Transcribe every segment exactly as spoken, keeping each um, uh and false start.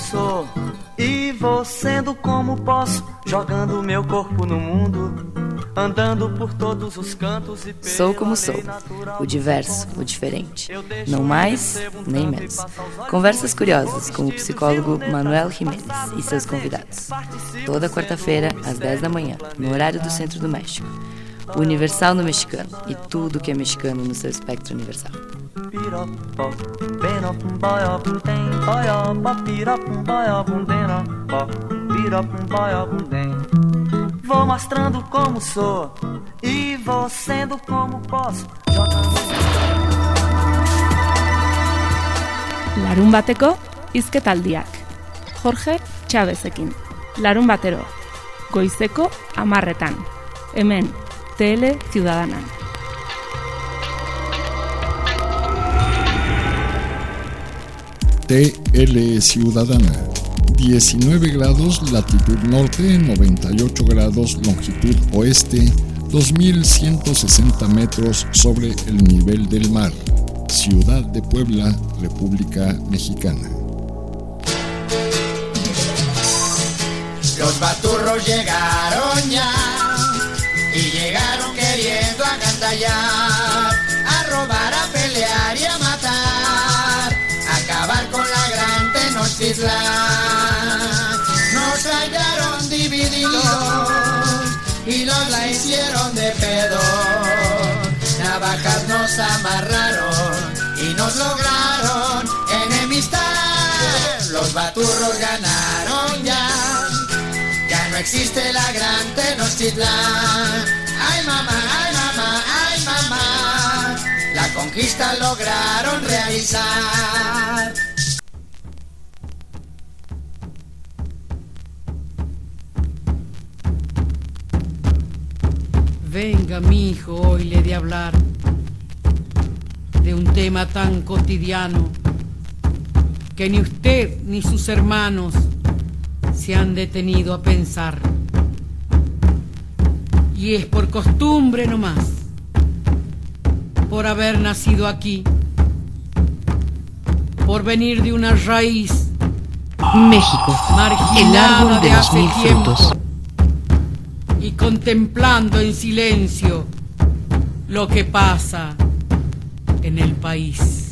sou e vou sendo como posso, jogando meu corpo no mundo, andando por todos os cantos e Sou como sou, o diverso, o diferente, não mais nem menos. Conversas curiosas com o psicólogo Manuel Jiménez e seus convidados. Toda quarta-feira, às dez da manhã, no horário do Centro do México. Universal no mexicano e tudo que é mexicano no seu espectro universal. Vou mostrando como sou e vou sendo como posso. Larun bateko hizketaldiak. Jorge Chavezekin. Larun batero. Goizeko hamarretan. Hemen, Tele Ciudadana. T L Ciudadana. diecinueve grados latitud norte, noventa y ocho grados longitud oeste, dos mil ciento sesenta metros sobre el nivel del mar. Ciudad de Puebla, República Mexicana. Los baturros llegaron ya y llegaron queriendo agantallar, a robar, a pelear y a matar, a acabar con la gran Tenochtitlán. Nos hallaron divididos y nos la hicieron de pedo. Navajas nos amarraron y nos lograron enemistar. Los baturros ganaron ya, ya no existe la gran Tenochtitlán. Ay mamá, ay mamá, ay mamá, la conquista lograron realizar. Venga, mijo, hoy le he de hablar de un tema tan cotidiano que ni usted ni sus hermanos se han detenido a pensar. Y es por costumbre nomás, por haber nacido aquí, por venir de una raíz México, el árbol de los mil frutos. Y contemplando en silencio lo que pasa en el país.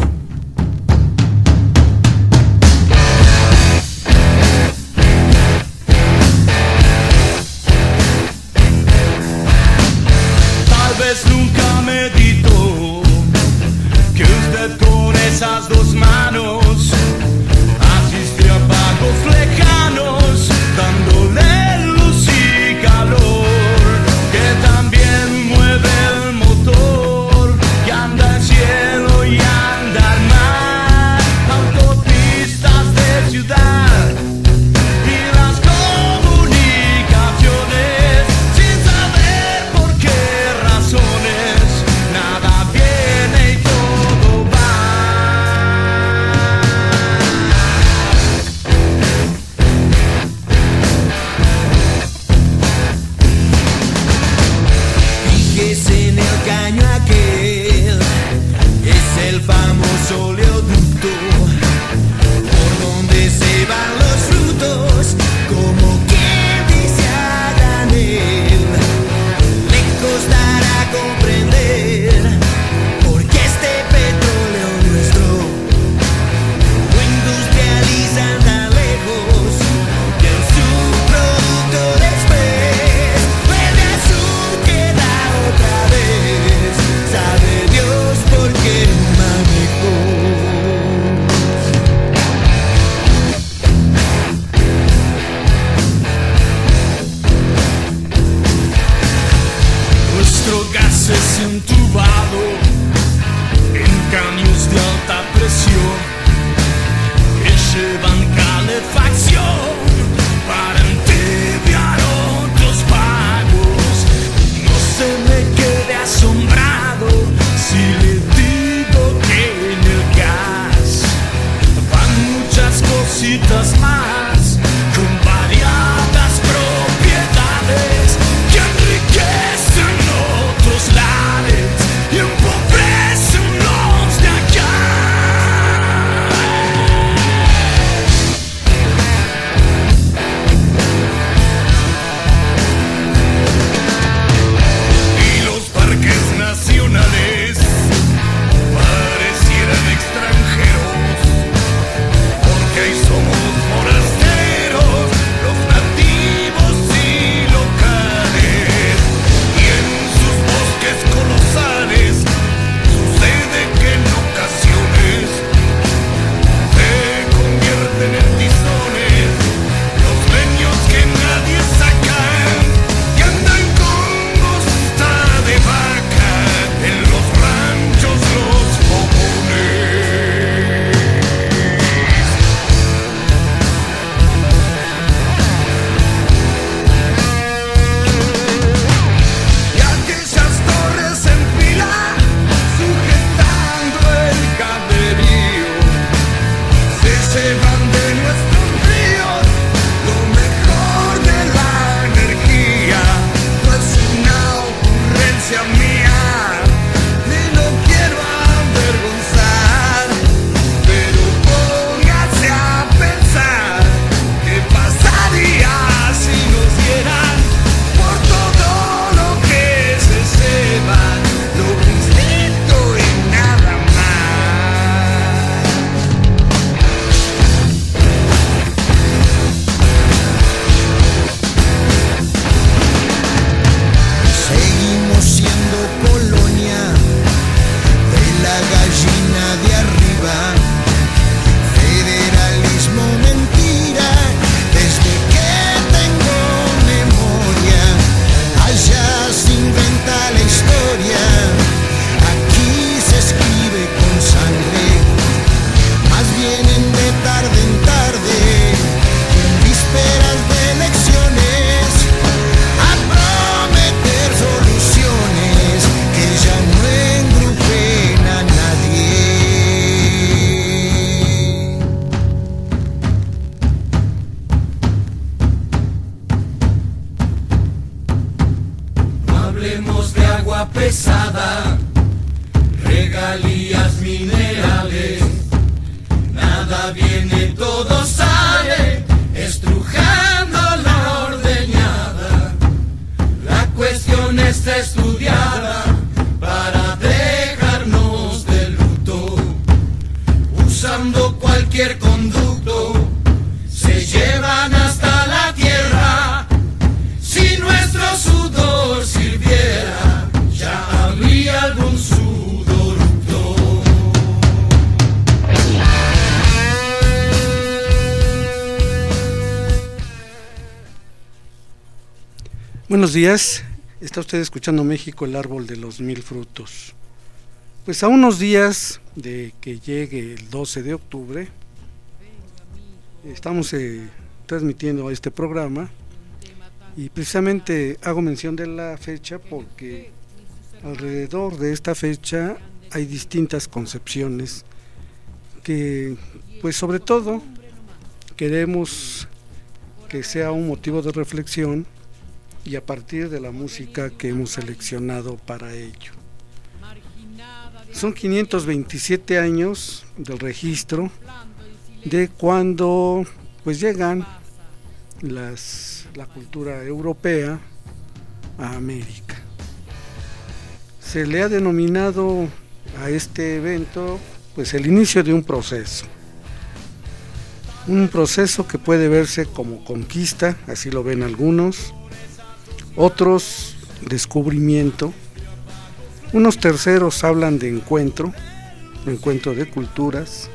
Tal vez nunca meditó que usted con esas dos manos asiste a pagos lejanos, dándole luz y calor, que también mueve el motor y anda al cielo y anda al mar, autopistas de ciudad y las comunicaciones, sin saber por qué razones, nada viene y todo va. Fíjese en el caño aquel, es el famoso oleoducto, por donde se van los frutos, como quien dice a granel. Le costará comprender por qué este petróleo nuestro lo industrializan tan lejos, que el subproducto después vuelve a su queda otra vez. Sabe Dios por qué manejó. Nuestro gas es entubado en caños de alta presión que llevan calefacción para entibiar otros pagos. No se me quede asombrado si le digo que en el gas van muchas cositas más, con variadas propiedades que enriquecen otros lares y empobrecen los de acá. Buenos días, está usted escuchando México, el árbol de los mil frutos. Pues a unos días de que llegue el doce de octubre, estamos eh, transmitiendo este programa y precisamente hago mención de la fecha porque alrededor de esta fecha hay distintas concepciones que, pues sobre todo, queremos que sea un motivo de reflexión y a partir de la música que hemos seleccionado para ello. Son quinientos veintisiete años del registro de cuando pues llegan las, la cultura europea a América. Se le ha denominado a este evento pues el inicio de un proceso. Un proceso que puede verse como conquista, así lo ven algunos, otros descubrimiento, unos terceros hablan de encuentro, encuentro de culturas.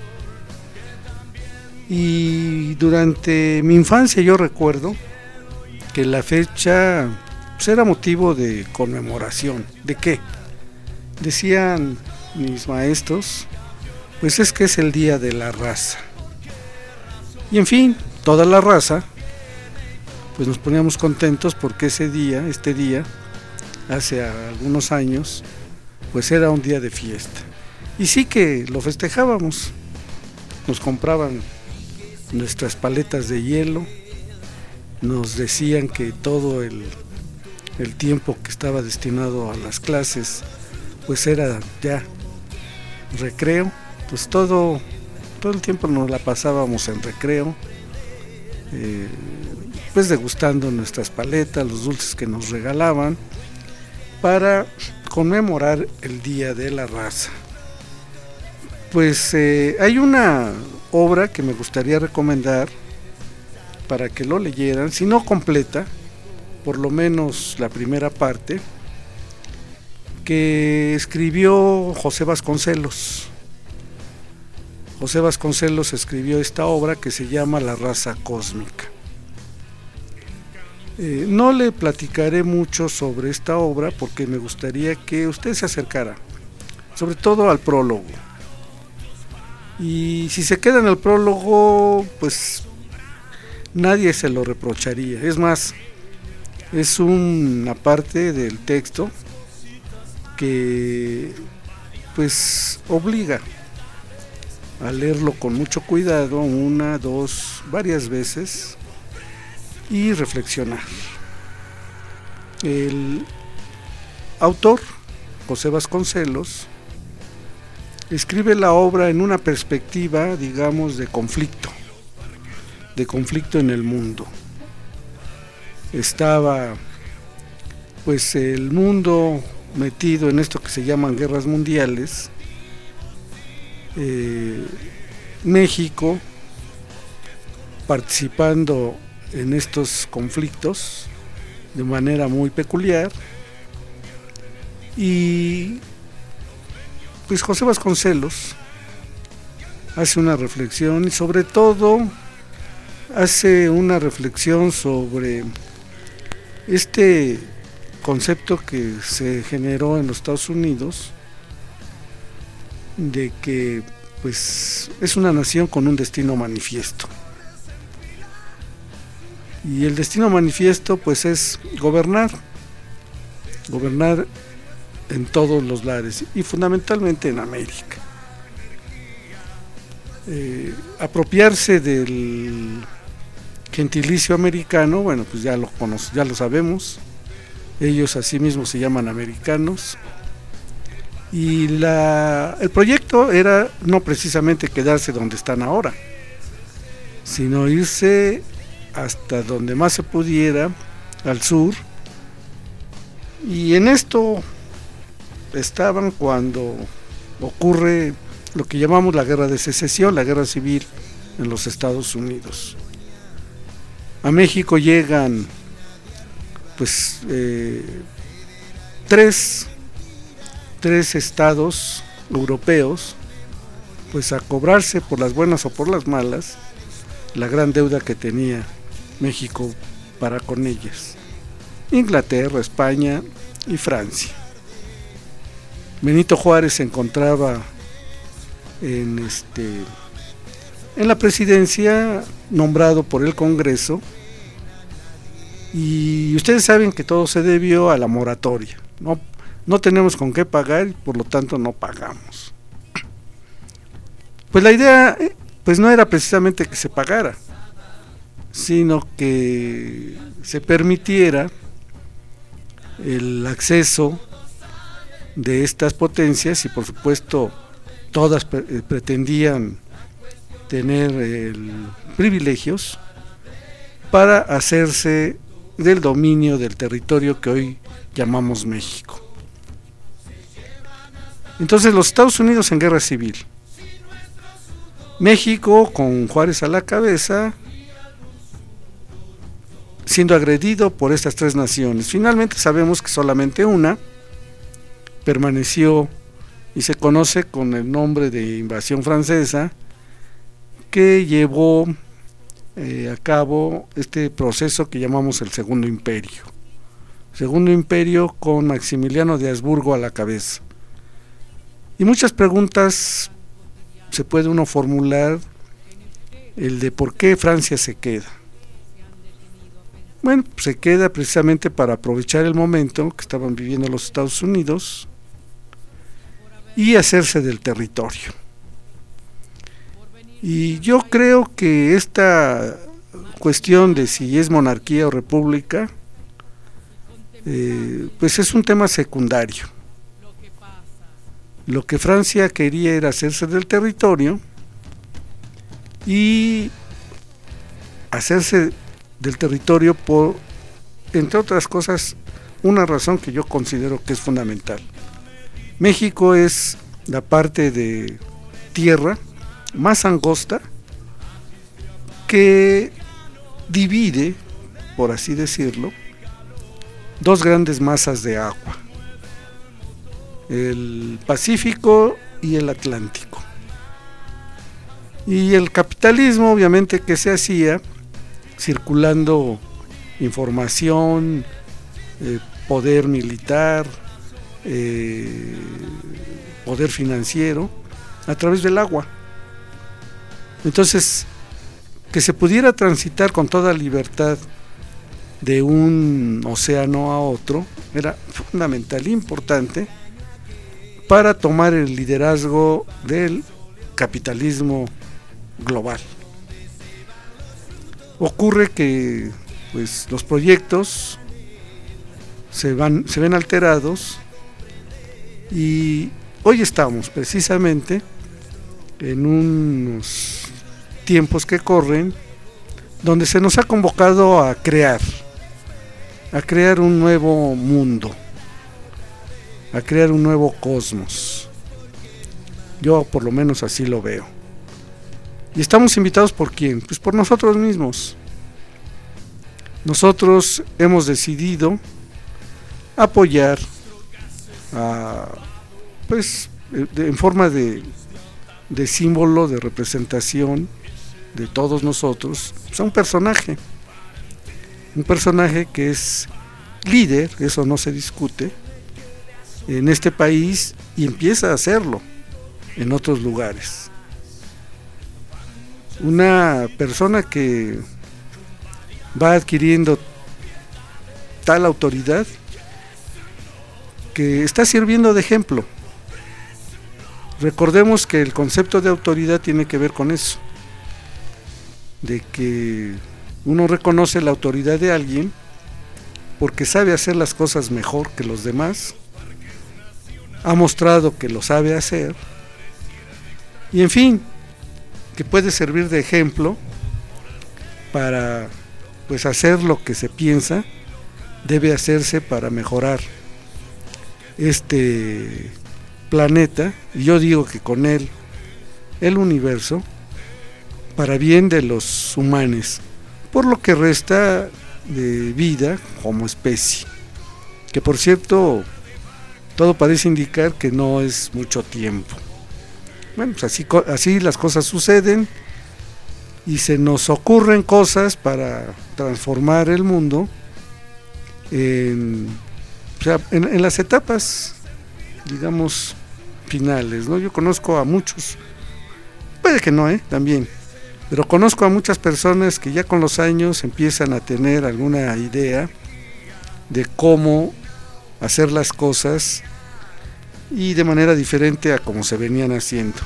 Y durante mi infancia yo recuerdo que la fecha pues, era motivo de conmemoración. ¿De qué? Decían mis maestros, pues es que es el día de la raza. Y en fin, toda la raza, pues nos poníamos contentos porque ese día, este día, hace algunos años, pues era un día de fiesta. Y sí que lo festejábamos, nos compraban nuestras paletas de hielo, nos decían que todo el, el tiempo que estaba destinado a las clases, pues era ya recreo, pues todo, todo el tiempo nos la pasábamos en recreo, eh, pues degustando nuestras paletas, los dulces que nos regalaban, para conmemorar el Día de la Raza. Pues eh, hay una obra que me gustaría recomendar para que lo leyeran, si no completa, por lo menos la primera parte, que escribió José Vasconcelos. José Vasconcelos escribió esta obra que se llama La Raza Cósmica. Eh, no le platicaré mucho sobre esta obra porque me gustaría que usted se acercara, sobre todo al prólogo. Y si se queda en el prólogo, pues nadie se lo reprocharía. Es más, es una parte del texto que pues obliga a leerlo con mucho cuidado, una, dos, varias veces, y reflexionar. El autor, José Vasconcelos, escribe la obra en una perspectiva, digamos, de conflicto, de conflicto en el mundo. Estaba, pues, el mundo metido en esto que se llaman guerras mundiales, eh, México participando en estos conflictos de manera muy peculiar, y pues José Vasconcelos hace una reflexión y sobre todo hace una reflexión sobre este concepto que se generó en los Estados Unidos de que pues es una nación con un destino manifiesto. Y el destino manifiesto pues es gobernar, gobernar en todos los lares y fundamentalmente en América. Eh, apropiarse del gentilicio americano, bueno, pues ya lo conocemos, ya lo sabemos, ellos así mismos se llaman americanos, y la, el proyecto era no precisamente quedarse donde están ahora, sino irse hasta donde más se pudiera, al sur, y en esto estaban cuando ocurre lo que llamamos la guerra de secesión, la guerra civil en los Estados Unidos. A México llegan pues eh, tres, tres estados europeos pues a cobrarse por las buenas o por las malas la gran deuda que tenía México para con ellas. Inglaterra, España y Francia. Benito Juárez se encontraba en, este, en la presidencia, nombrado por el Congreso, y ustedes saben que todo se debió a la moratoria. No, no tenemos con qué pagar y por lo tanto no pagamos. Pues la idea pues no era precisamente que se pagara, sino que se permitiera el acceso de estas potencias, y por supuesto todas pre- pretendían tener el, privilegios para hacerse del dominio del territorio que hoy llamamos México. Entonces los Estados Unidos en guerra civil, México con Juárez a la cabeza, siendo agredido por estas tres naciones. Finalmente sabemos que solamente una permaneció y se conoce con el nombre de invasión francesa, que llevó eh, a cabo este proceso que llamamos el Segundo Imperio. Segundo Imperio con Maximiliano de Habsburgo a la cabeza. Y muchas preguntas se puede uno formular, el de por qué Francia se queda. Bueno, se queda precisamente para aprovechar el momento que estaban viviendo los Estados Unidos y hacerse del territorio. Y yo creo que esta cuestión de si es monarquía o república, eh, pues es un tema secundario. Lo que Francia quería era hacerse del territorio y hacerse del territorio por, entre otras cosas, una razón que yo considero que es fundamental. México es la parte de tierra más angosta que divide, por así decirlo, dos grandes masas de agua, el Pacífico y el Atlántico. Y el capitalismo, obviamente, que se hacía circulando información, eh, poder militar, eh, poder financiero a través del agua. Entonces, que se pudiera transitar con toda libertad de un océano a otro era fundamental, importante, para tomar el liderazgo del capitalismo global. Ocurre que pues los proyectos se van, se ven alterados, y hoy estamos precisamente en unos tiempos que corren donde se nos ha convocado a crear, a crear un nuevo mundo, a crear un nuevo cosmos. Yo por lo menos así lo veo. Y estamos invitados ¿por quién? Pues por nosotros mismos. Nosotros hemos decidido apoyar a, pues de, en forma de, de símbolo, de representación de todos nosotros, pues a un personaje, un personaje que es líder, eso no se discute, en este país, y empieza a hacerlo en otros lugares. Una persona que va adquiriendo tal autoridad que está sirviendo de ejemplo. Recordemos que el concepto de autoridad tiene que ver con eso, de que uno reconoce la autoridad de alguien porque sabe hacer las cosas mejor que los demás, ha mostrado que lo sabe hacer, y en fin, que puede servir de ejemplo para pues hacer lo que se piensa debe hacerse para mejorar este planeta, y yo digo que con él el universo, para bien de los humanos, por lo que resta de vida como especie, que por cierto todo parece indicar que no es mucho tiempo. Bueno, pues así, así las cosas suceden, y se nos ocurren cosas para transformar el mundo en, o sea, en, en las etapas, digamos, finales, ¿no? Yo conozco a muchos, puede que no, ¿eh? También, pero conozco a muchas personas que ya con los años empiezan a tener alguna idea de cómo hacer las cosas y de manera diferente a como se venían haciendo.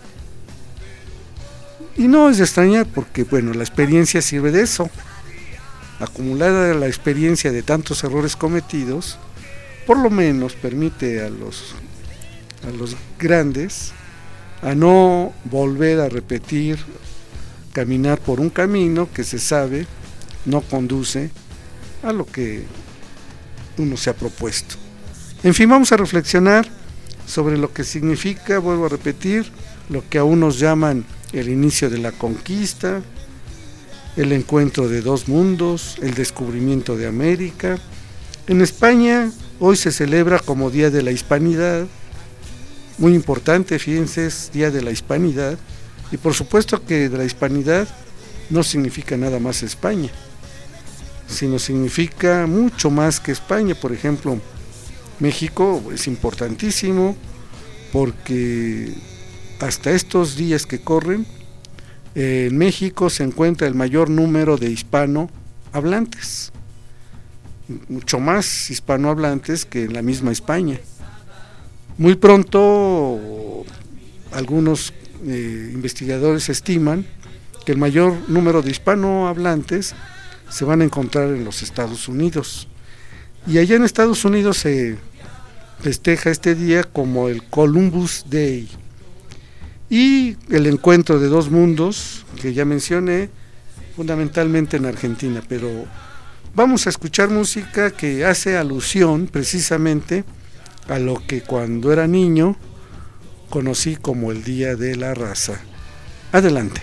Y no es de extrañar porque, bueno, la experiencia sirve de eso. Acumulada la experiencia de tantos errores cometidos, por lo menos permite a los, a los grandes a no volver a repetir, caminar por un camino que se sabe no conduce a lo que uno se ha propuesto. En fin, vamos a reflexionar sobre lo que significa, vuelvo a repetir, lo que a unos llaman el inicio de la conquista, el encuentro de dos mundos, el descubrimiento de América. En España hoy se celebra como Día de la Hispanidad, muy importante, fíjense, es Día de la Hispanidad, y por supuesto que de la Hispanidad no significa nada más España, sino significa mucho más que España. Por ejemplo, México es importantísimo porque hasta estos días que corren, en México se encuentra el mayor número de hispanohablantes, mucho más hispanohablantes que en la misma España. Muy pronto algunos eh, investigadores estiman que el mayor número de hispanohablantes se van a encontrar en los Estados Unidos, y allá en Estados Unidos se festeja este día como el Columbus Day, y el encuentro de dos mundos que ya mencioné, fundamentalmente en Argentina. Pero vamos a escuchar música que hace alusión precisamente a lo que cuando era niño conocí como el Día de la Raza. Adelante.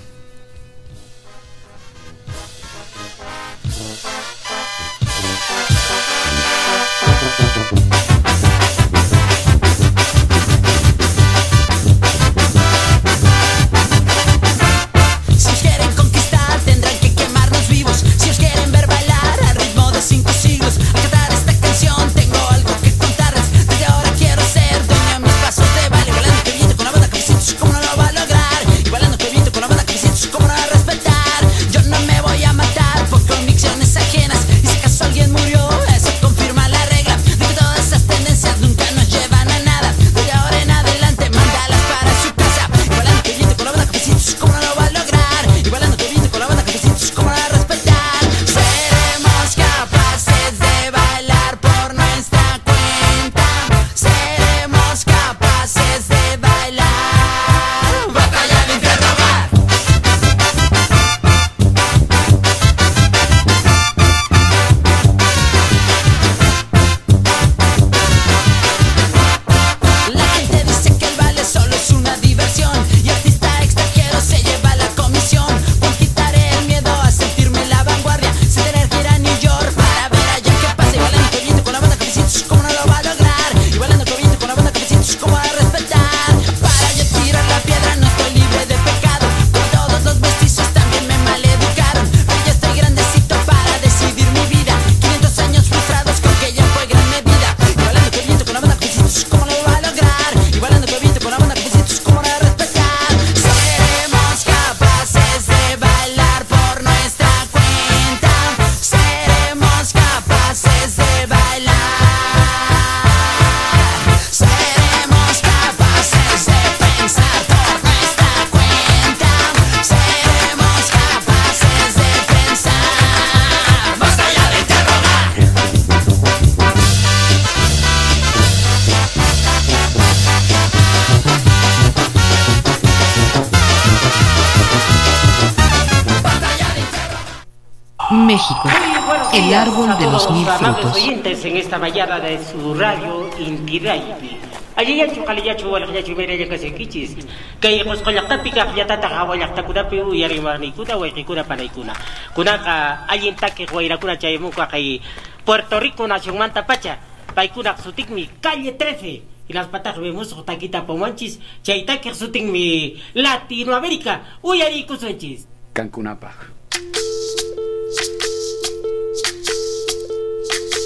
México, el árbol de los mil frutos. Oyentes en esta mañana de su radio Inti Raymi. Allí ya chukali ya chuwal ya chumere ya kasi kichis. Kay kos kolak tapika ya tata hawalak takuda piu yari marni kuda wa kikuna panaikuna. Kuna ka ayin take huayra kuna chaymu ka kay Puerto Rico nación manta pacha. Paikuna sutikmi calle trece. Y las patas vemos taquita pomanchis. Chaytake sutikmi Latinoamérica. Uyari kusunchis. Cancunapa.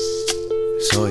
soy.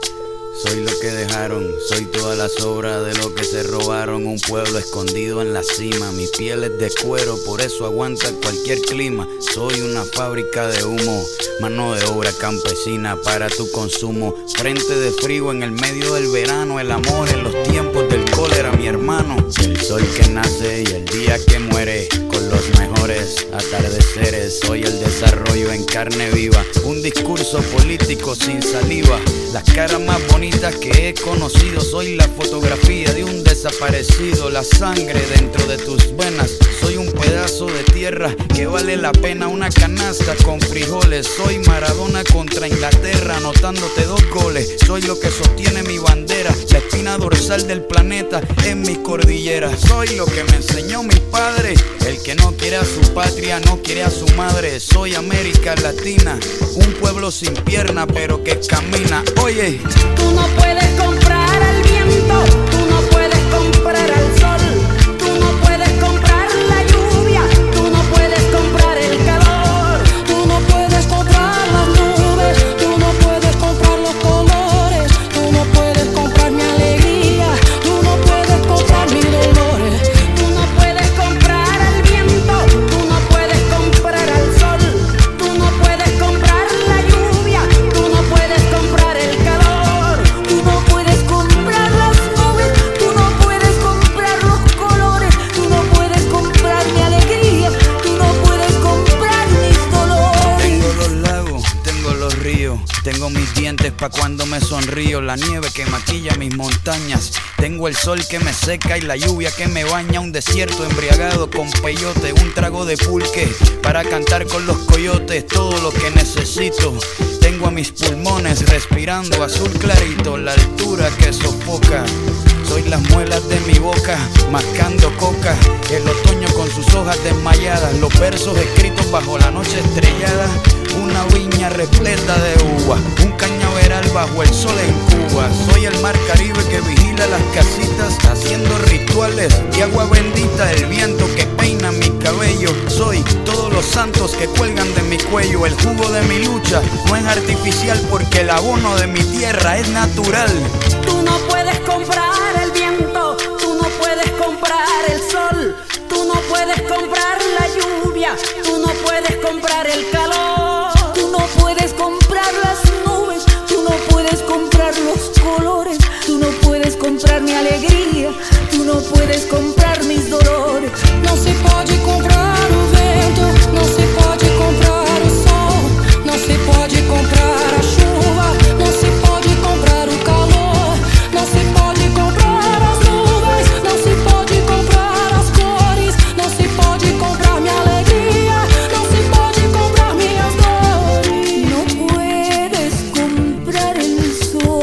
Soy lo que dejaron, soy toda la sobra de lo que se robaron. Un pueblo escondido en la cima, mi piel es de cuero, por eso aguanta cualquier clima. Soy una fábrica de humo, mano de obra campesina para tu consumo. Frente de frío en el medio del verano, el amor en los tiempos del cólera, mi hermano. El sol que nace y el día que muere, con los mejores atardeceres. Soy el desarrollo en carne viva, un discurso político sin saliva. Las caras más bonitas que he conocido, soy la fotografía de un desaparecido. La sangre dentro de tus venas, soy un pedazo de tierra que vale la pena una canasta con frijoles. Soy Maradona contra Inglaterra, anotándote dos goles. Soy lo que sostiene mi bandera, la espina dorsal del planeta en mi cordillera. Soy lo que me enseñó mi padre, el que no quiere a su patria, no quiere a su madre. Soy América Latina, un pueblo sin pierna pero que camina. Oye, tú no puedes comprar al viento, tú no puedes comprar al sol, tú no puedes comprar la lluvia, tú no puedes comprar el calor, tú no puedes comprar las nubes, tú no puedes comprar los colores, tú no puedes comprar mi alegría, tú no puedes comprar mis dolores, tú no puedes comprar al viento, tú no puedes comprar al sol, tú no puedes comprar la lluvia, tú no puedes comprar el calor, tú no puedes comprar las nubes, tú no puedes comprar los colores, tú no puedes comprar mi alegría, tú no puedes comprar mis dolores. tengo los lagos, tengo los ríos, tengo mis dientes pa' cuando me sonrío, la nieve que maquilla mis montañas, tengo el sol que me seca y la lluvia que me baña, un desierto embriagado con peyote, un trago de pulque para cantar con los coyotes, todo lo que necesito. Tengo a mis pulmones respirando azul clarito, la altura que sofoca. Soy las muelas de mi boca, mascando coca. El otoño con sus hojas desmayadas, los versos escritos bajo la noche estrellada. Una viña repleta de uva, un cañaveral bajo el sol en Cuba. Soy el mar Caribe que vigila las casitas, haciendo rituales de agua bendita. El viento que peina mi cabello, soy todos los santos que cuelgan de mi cuello. El jugo de mi lucha no es artificial, porque el abono de mi tierra es natural. Tú no puedes comprar el viento, tú no puedes comprar el sol, tú no puedes comprar la lluvia, tú no puedes comprar el calor, tú no puedes comprar las nubes, tú no puedes comprar los colores, tú no puedes comprar mi alegría, tú no puedes comprar mis dolores. Não se pode comprar o vento, não se pode comprar o sol, não se pode comprar a chuva, não se pode comprar o calor, não se pode comprar as nuvens, não se pode comprar as cores, não se pode comprar minha alegria, não se pode comprar minhas dores. No puedes comprar el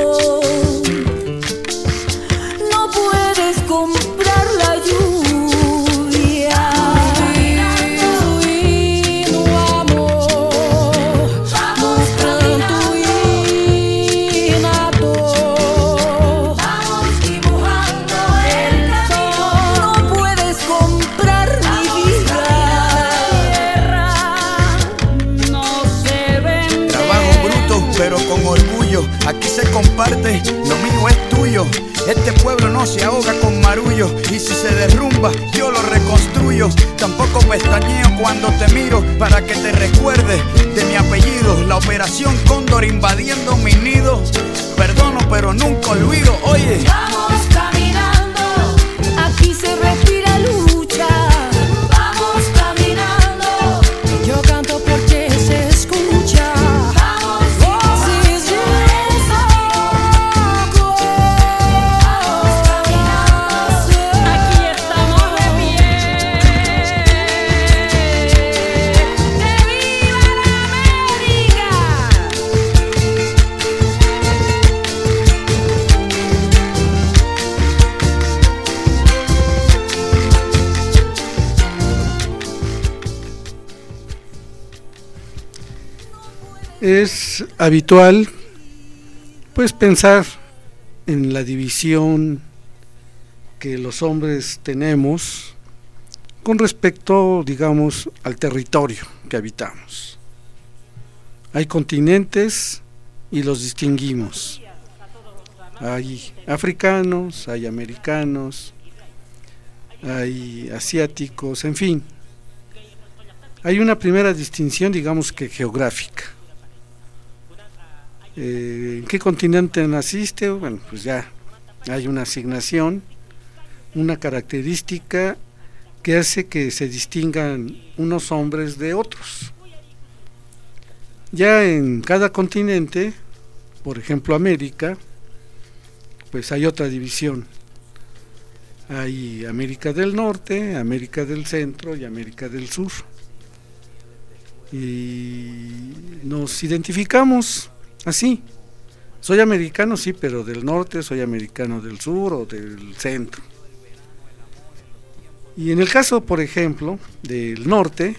sol, no puedes comprar la lluvia. Aquí se comparte, lo mío es tuyo. Este pueblo no se ahoga con marullo, y si se derrumba yo lo reconstruyo. Tampoco pestañeo cuando te miro para que te recuerdes de mi apellido. La operación Cóndor invadiendo mi nido. Perdono pero nunca olvido. Oye, vamos caminando, aquí se respira lucha. Vamos caminando, yo canto porque se escucha. Es habitual pues pensar en la división que los hombres tenemos con respecto, digamos, al territorio que habitamos. Hay continentes y los distinguimos. Hay africanos, hay americanos, hay asiáticos, en fin. Hay una primera distinción, digamos que geográfica. Eh, ¿En qué continente naciste? Bueno, pues ya hay una asignación, una característica que hace que se distingan unos hombres de otros. Ya en cada continente, por ejemplo América, pues hay otra división. Hay América del Norte, América del Centro y América del Sur. Y nos identificamos así. Soy americano, sí, pero del norte, soy americano del sur o del centro. Y en el caso, por ejemplo, del norte,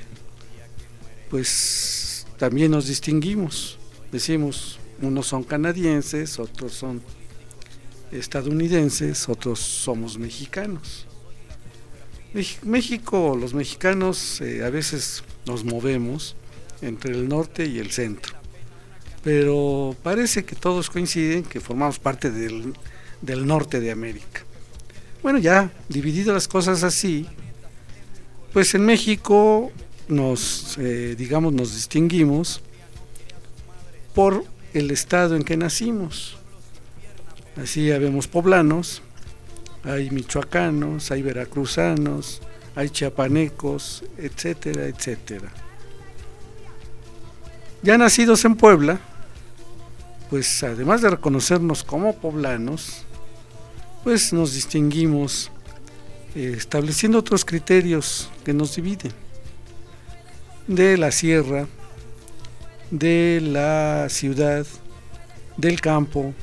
pues también nos distinguimos. Decimos, unos son canadienses, otros son estadounidenses, otros somos mexicanos. México, los mexicanos eh, a veces nos movemos entre el norte y el centro, pero parece que todos coinciden que formamos parte del, del norte de América. Bueno, ya dividido las cosas así, pues en México nos, eh, digamos, nos distinguimos por el estado en que nacimos. Así habemos poblanos, hay michoacanos, hay veracruzanos, hay chiapanecos, etcétera, etcétera. Ya nacidos en Puebla, pues además de reconocernos como poblanos, pues nos distinguimos eh, estableciendo otros criterios que nos dividen: de la sierra, de la ciudad, del campo,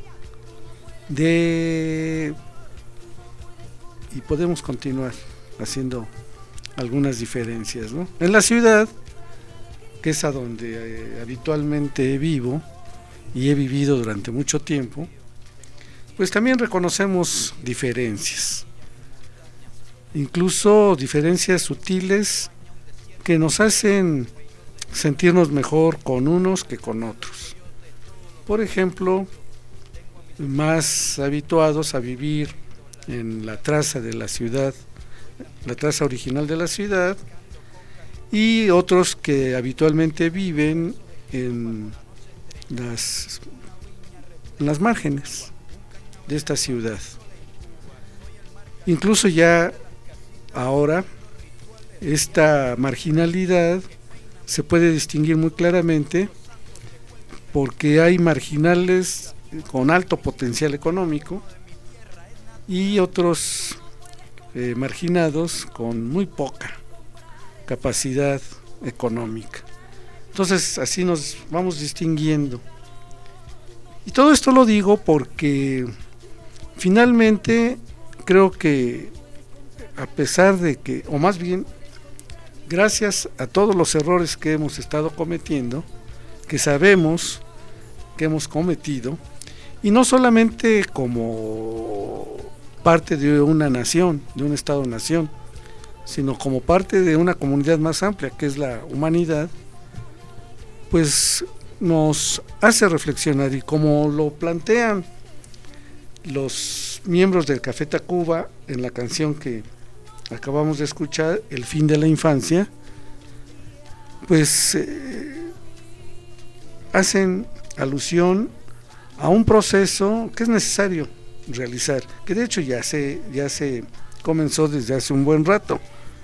de... y podemos continuar haciendo algunas diferencias, ¿no? En la ciudad, que es a donde eh, habitualmente vivo y he vivido durante mucho tiempo, pues también reconocemos diferencias, incluso diferencias sutiles que nos hacen sentirnos mejor con unos que con otros. Por ejemplo, más habituados a vivir en la traza de la ciudad, la traza original de la ciudad, y otros que habitualmente viven en las, en las márgenes de esta ciudad. Incluso ya ahora esta marginalidad se puede distinguir muy claramente porque hay marginales con alto potencial económico y otros eh, marginados con muy poca capacidad económica. Entonces así nos vamos distinguiendo. Y todo esto lo digo porque finalmente creo que a pesar de que, o más bien gracias a todos los errores que hemos estado cometiendo, que sabemos que hemos cometido, y no solamente como parte de una nación, de un Estado-nación, sino como parte de una comunidad más amplia que es la humanidad, pues nos hace reflexionar. Y como lo plantean los miembros del Café Tacuba en la canción que acabamos de escuchar, El fin de la infancia, pues eh, hacen alusión a un proceso que es necesario realizar, que de hecho ya se, ya se comenzó desde hace un buen rato,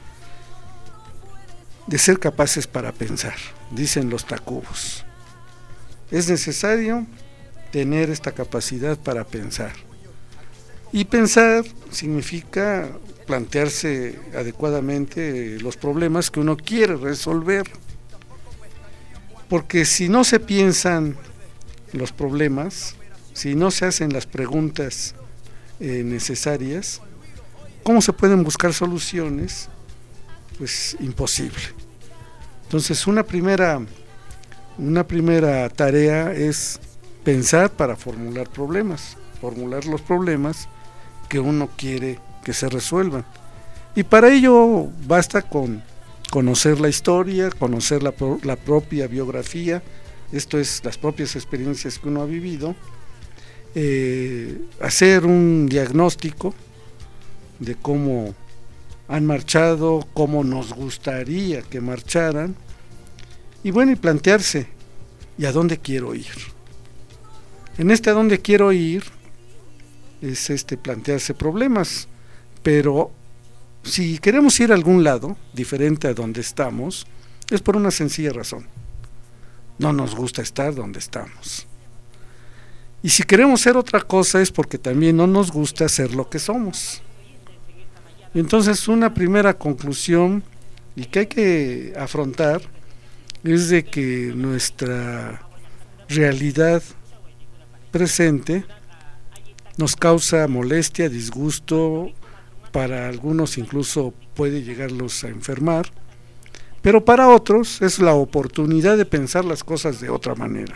de ser capaces para pensar, dicen los tacubos. Es necesario tener esta capacidad para pensar. Y pensar significa plantearse adecuadamente los problemas que uno quiere resolver. Porque si no se piensan los problemas, si no se hacen las preguntas eh, necesarias, ¿cómo se pueden buscar soluciones? Pues imposible. Entonces una primera, una primera tarea es pensar para formular problemas, formular los problemas que uno quiere que se resuelvan. Y para ello basta con conocer la historia, conocer la, la propia biografía esto es las propias experiencias que uno ha vivido, eh, hacer un diagnóstico de cómo han marchado, cómo nos gustaría que marcharan, y bueno, y plantearse, ¿y a dónde quiero ir? En este a dónde quiero ir es este plantearse problemas, pero si queremos ir a algún lado diferente a donde estamos, es por una sencilla razón: no nos gusta estar donde estamos. Y si queremos ser otra cosa es porque también no nos gusta ser lo que somos. Entonces, una primera conclusión y que hay que afrontar es de que nuestra realidad presente nos causa molestia, disgusto, para algunos incluso puede llegarlos a enfermar, pero para otros es la oportunidad de pensar las cosas de otra manera.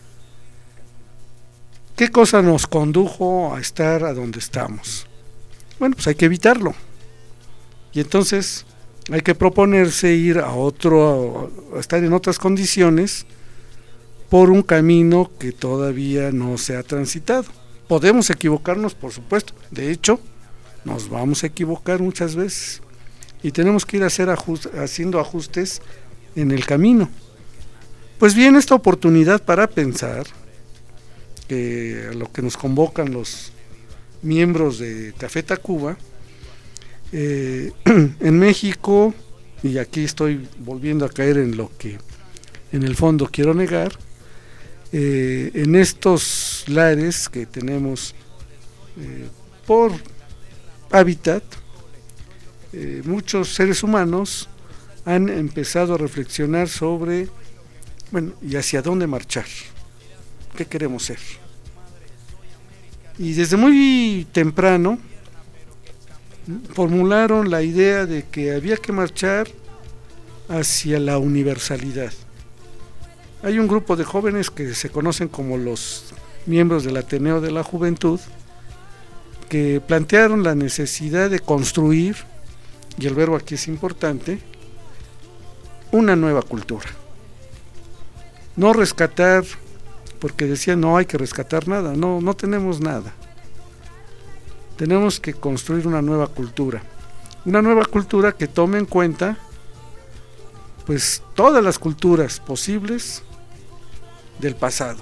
¿Qué cosa nos condujo a estar a donde estamos? Bueno, pues hay que evitarlo. Y entonces hay que proponerse ir a otro, a estar en otras condiciones por un camino que todavía no se ha transitado. Podemos equivocarnos, por supuesto. De hecho, nos vamos a equivocar muchas veces. Y tenemos que ir a hacer ajust- haciendo ajustes en el camino. Pues bien, esta oportunidad para pensar, que a lo que nos convocan los miembros de Café Tacuba, eh, en México, y aquí estoy volviendo a caer en lo que en el fondo quiero negar, eh, en estos lares que tenemos eh, por hábitat, eh, muchos seres humanos han empezado a reflexionar sobre, bueno, y hacia dónde marchar, qué queremos ser. Y desde muy temprano formularon la idea de que había que marchar hacia la universalidad. Hay un grupo de jóvenes que se conocen como los miembros del Ateneo de la Juventud, que plantearon la necesidad de construir, y el verbo aquí es importante, una nueva cultura. No rescatar, porque decían no hay que rescatar nada, no, no tenemos nada. Tenemos que construir una nueva cultura, una nueva cultura que tome en cuenta pues todas las culturas posibles del pasado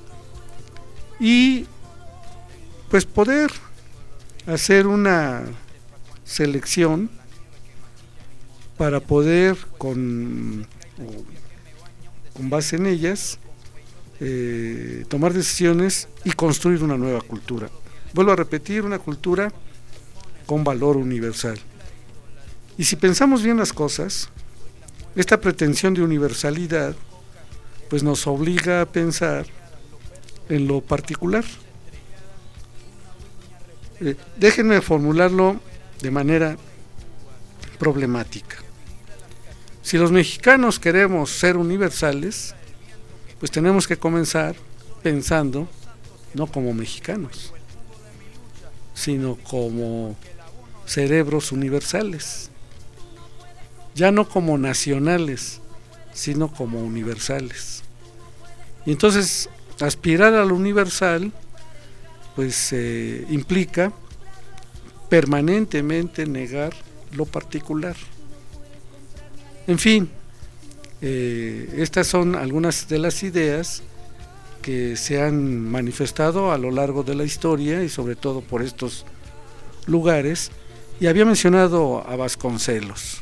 y pues poder hacer una selección para poder con, con base en ellas eh, tomar decisiones y construir una nueva cultura. Vuelvo a repetir, una cultura con valor universal. Y si pensamos bien las cosas, esta pretensión de universalidad pues nos obliga a pensar en lo particular. Eh, déjenme formularlo de manera problemática. Si los mexicanos queremos ser universales, pues tenemos que comenzar pensando no como mexicanos, sino como cerebros universales, ya no como nacionales, sino como universales. Y entonces aspirar a lo universal pues eh, implica permanentemente negar lo particular. En fin, eh, estas son algunas de las ideas que se han manifestado a lo largo de la historia y sobre todo por estos lugares. Y había mencionado a Vasconcelos.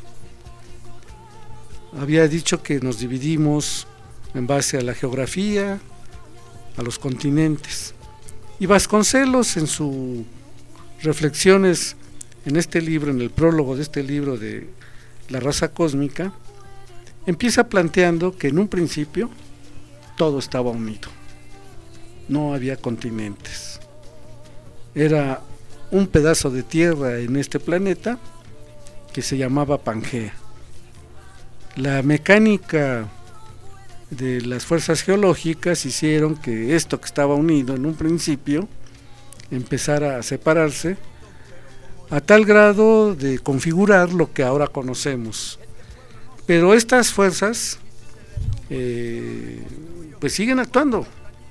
Había dicho que nos dividimos en base a la geografía, a los continentes. Y Vasconcelos, en sus reflexiones en este libro, en el prólogo de este libro de La raza cósmica, empieza planteando que en un principio todo estaba unido. No había continentes. Era un pedazo de tierra en este planeta que se llamaba Pangea. La mecánica de las fuerzas geológicas hicieron que esto que estaba unido en un principio empezara a separarse a tal grado de configurar lo que ahora conocemos. Pero estas fuerzas eh, pues siguen actuando.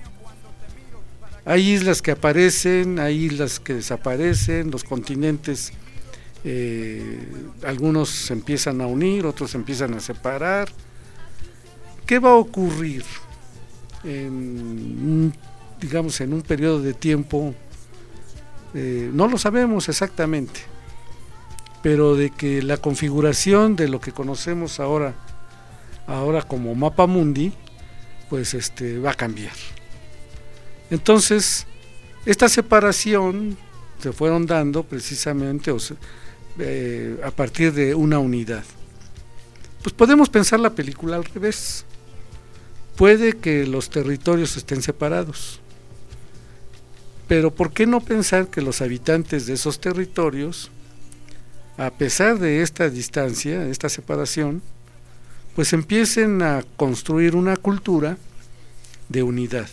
Hay islas que aparecen, hay islas que desaparecen, los continentes, eh, algunos se empiezan a unir, otros se empiezan a separar. ¿Qué va a ocurrir en un, digamos, en un periodo de tiempo? Eh, no lo sabemos exactamente, pero de que la configuración de lo que conocemos ahora, ahora como Mapa Mundi, pues este va a cambiar. Entonces, esta separación se fueron dando precisamente o sea, eh, a partir de una unidad. Pues podemos pensar la película al revés. Puede que los territorios estén separados, pero ¿por qué no pensar que los habitantes de esos territorios, a pesar de esta distancia, esta separación, pues empiecen a construir una cultura de unidad?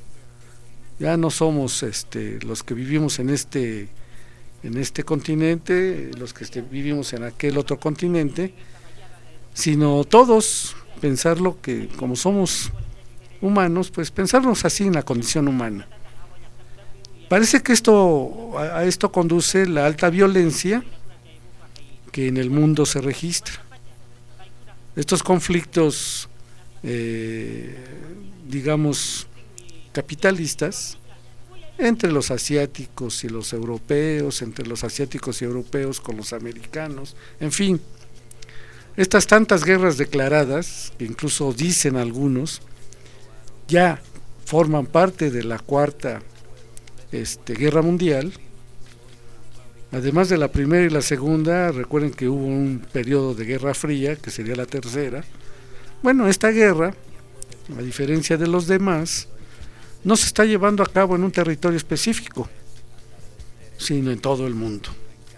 Ya no somos este, los que vivimos en este, en este continente, los que este, vivimos en aquel otro continente, sino todos pensarlo que como somos humanos, pues pensarnos así en la condición humana. Parece que esto a esto conduce la alta violencia que en el mundo se registra. Estos conflictos, eh, digamos, capitalistas, entre los asiáticos y los europeos, entre los asiáticos y europeos con los americanos, en fin, estas tantas guerras declaradas, que incluso dicen algunos, ya forman parte de la cuarta este, guerra mundial. Además de la primera y la segunda, recuerden que hubo un periodo de guerra fría, que sería la tercera. Bueno, esta guerra, a diferencia de los demás, no se está llevando a cabo en un territorio específico, sino en todo el mundo.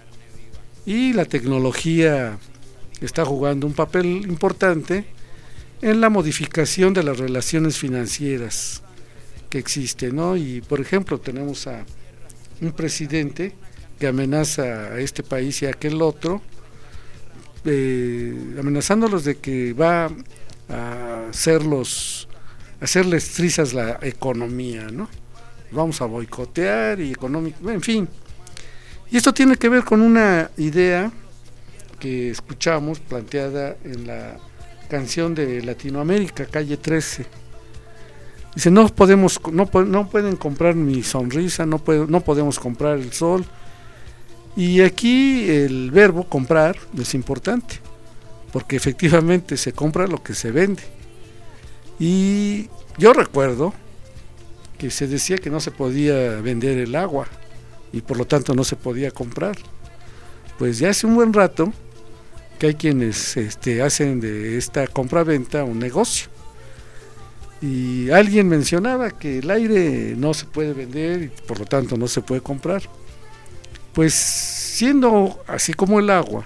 Y la tecnología está jugando un papel importante en la modificación de las relaciones financieras que existen, ¿no? Y por ejemplo tenemos a un presidente que amenaza a este país y a aquel otro, eh, amenazándolos de que va a hacerlos, hacerles trizas la economía, ¿no? Vamos a boicotear y económico, en fin. Y esto tiene que ver con una idea que escuchamos planteada en la canción de Latinoamérica, Calle trece. Dice, no podemos, no, no pueden comprar mi sonrisa, no, puedo, no podemos comprar el sol. Y aquí el verbo comprar es importante, porque efectivamente se compra lo que se vende. Y yo recuerdo que se decía que no se podía vender el agua y por lo tanto no se podía comprar. Pues ya hace un buen rato que hay quienes este, hacen de esta compra-venta un negocio. Y alguien mencionaba que el aire no se puede vender y por lo tanto no se puede comprar. Pues siendo así como el agua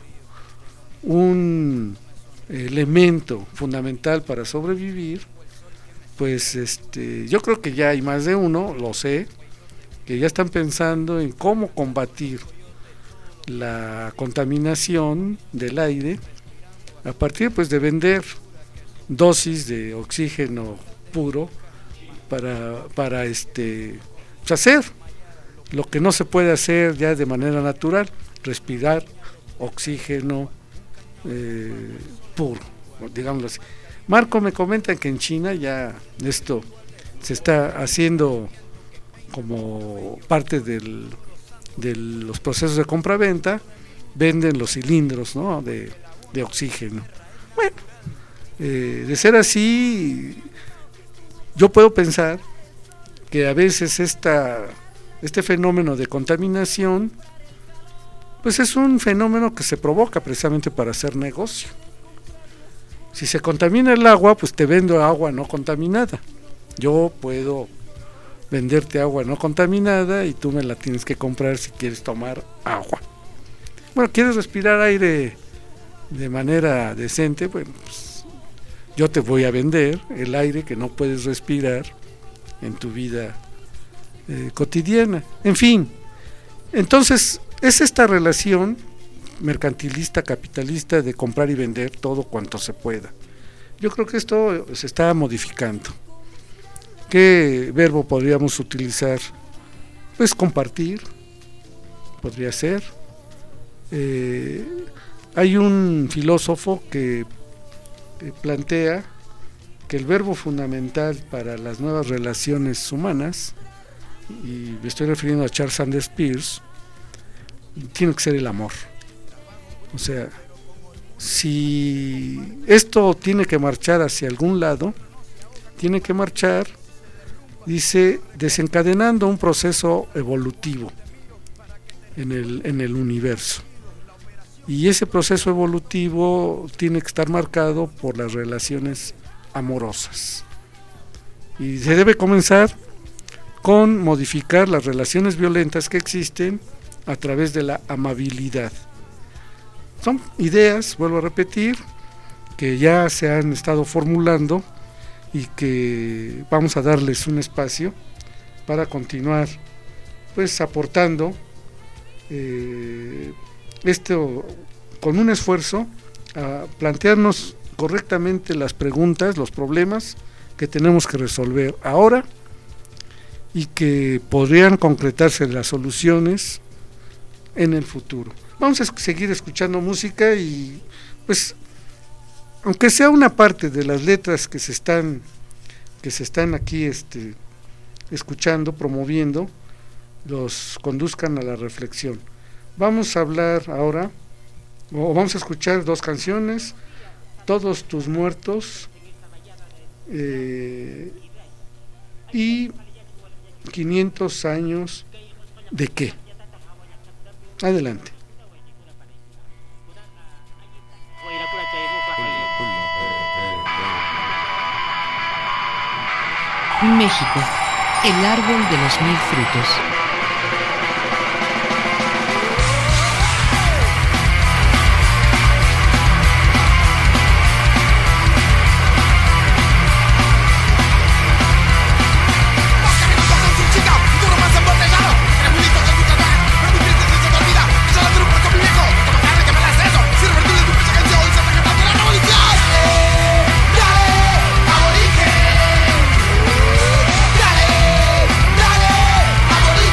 un elemento fundamental para sobrevivir, pues este, yo creo que ya hay más de uno, lo sé, que ya están pensando en cómo combatir la contaminación del aire a partir pues de vender dosis de oxígeno puro para, para este pues hacer lo que no se puede hacer ya de manera natural, respirar oxígeno eh, puro, digámoslo así. Marco, me comentan que en China ya esto se está haciendo como parte del, de los procesos de compra-venta, venden los cilindros, ¿no? de, de oxígeno. Bueno, eh, de ser así, yo puedo pensar que a veces esta, este fenómeno de contaminación, pues es un fenómeno que se provoca precisamente para hacer negocio. Si se contamina el agua, pues te vendo agua no contaminada. Yo puedo venderte agua no contaminada y tú me la tienes que comprar si quieres tomar agua. Bueno, ¿quieres respirar aire de manera decente? Bueno, pues yo te voy a vender el aire que no puedes respirar en tu vida eh, cotidiana. En fin, entonces es esta relación mercantilista, capitalista, de comprar y vender todo cuanto se pueda. Yo creo que esto se está modificando. ¿Qué verbo podríamos utilizar? Pues compartir, podría ser. Eh, hay un filósofo que eh, plantea que el verbo fundamental para las nuevas relaciones humanas, y me estoy refiriendo a Charles Sanders Peirce, tiene que ser el amor. O sea, si esto tiene que marchar hacia algún lado, tiene que marchar, dice, desencadenando un proceso evolutivo en el, en el universo. Y ese proceso evolutivo tiene que estar marcado por las relaciones amorosas. Y se debe comenzar con modificar las relaciones violentas que existen a través de la amabilidad. Son ideas, vuelvo a repetir, que ya se han estado formulando y que vamos a darles un espacio para continuar pues aportando eh, esto con un esfuerzo a plantearnos correctamente las preguntas, los problemas que tenemos que resolver ahora y que podrían concretarse las soluciones en el futuro. Vamos a seguir escuchando música y pues aunque sea una parte de las letras que se están que se están aquí este escuchando, promoviendo, los conduzcan a la reflexión. Vamos a hablar ahora o vamos a escuchar dos canciones, Todos tus muertos eh, y quinientos años de qué. Adelante. México, el árbol de los mil frutos. Dale, dale, aborigen.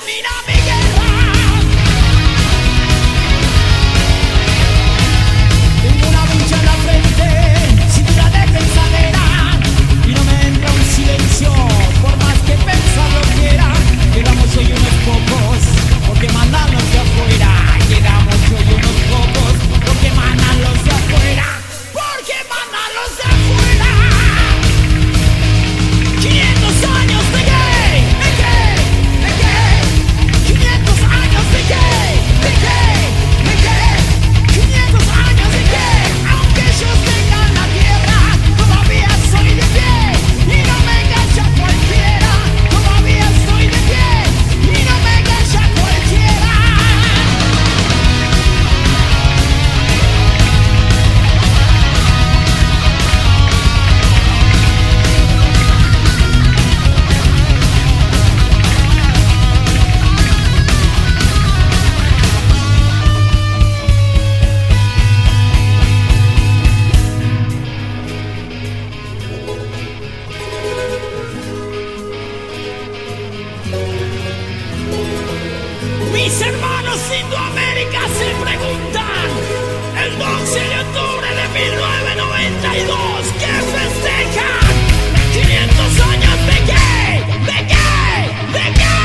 termina mi guerra. Tengo una lucha en la frente, cintura de pensadera, y no me entra un silencio, por más que pensarlo quiera. Quedamos hoy unos pocos, porque mandan los de afuera. Quedamos hoy unos pocos, porque mandan los de afuera. Porque mandan los de afuera. quinientos años de gay, de gay, de gay. quinientos años de gay, de gay, de gay. quinientos años de gay. Aunque ellos tengan la tierra, todavía soy de pie. Y no me engancha cualquiera. Todavía estoy de pie. Y no me engancha cualquiera. Mis hermanos Indoamérica se preguntan el doce de octubre de mil novecientos noventa y dos ¿qué festejan? quinientos años de gay, de gay, de gay.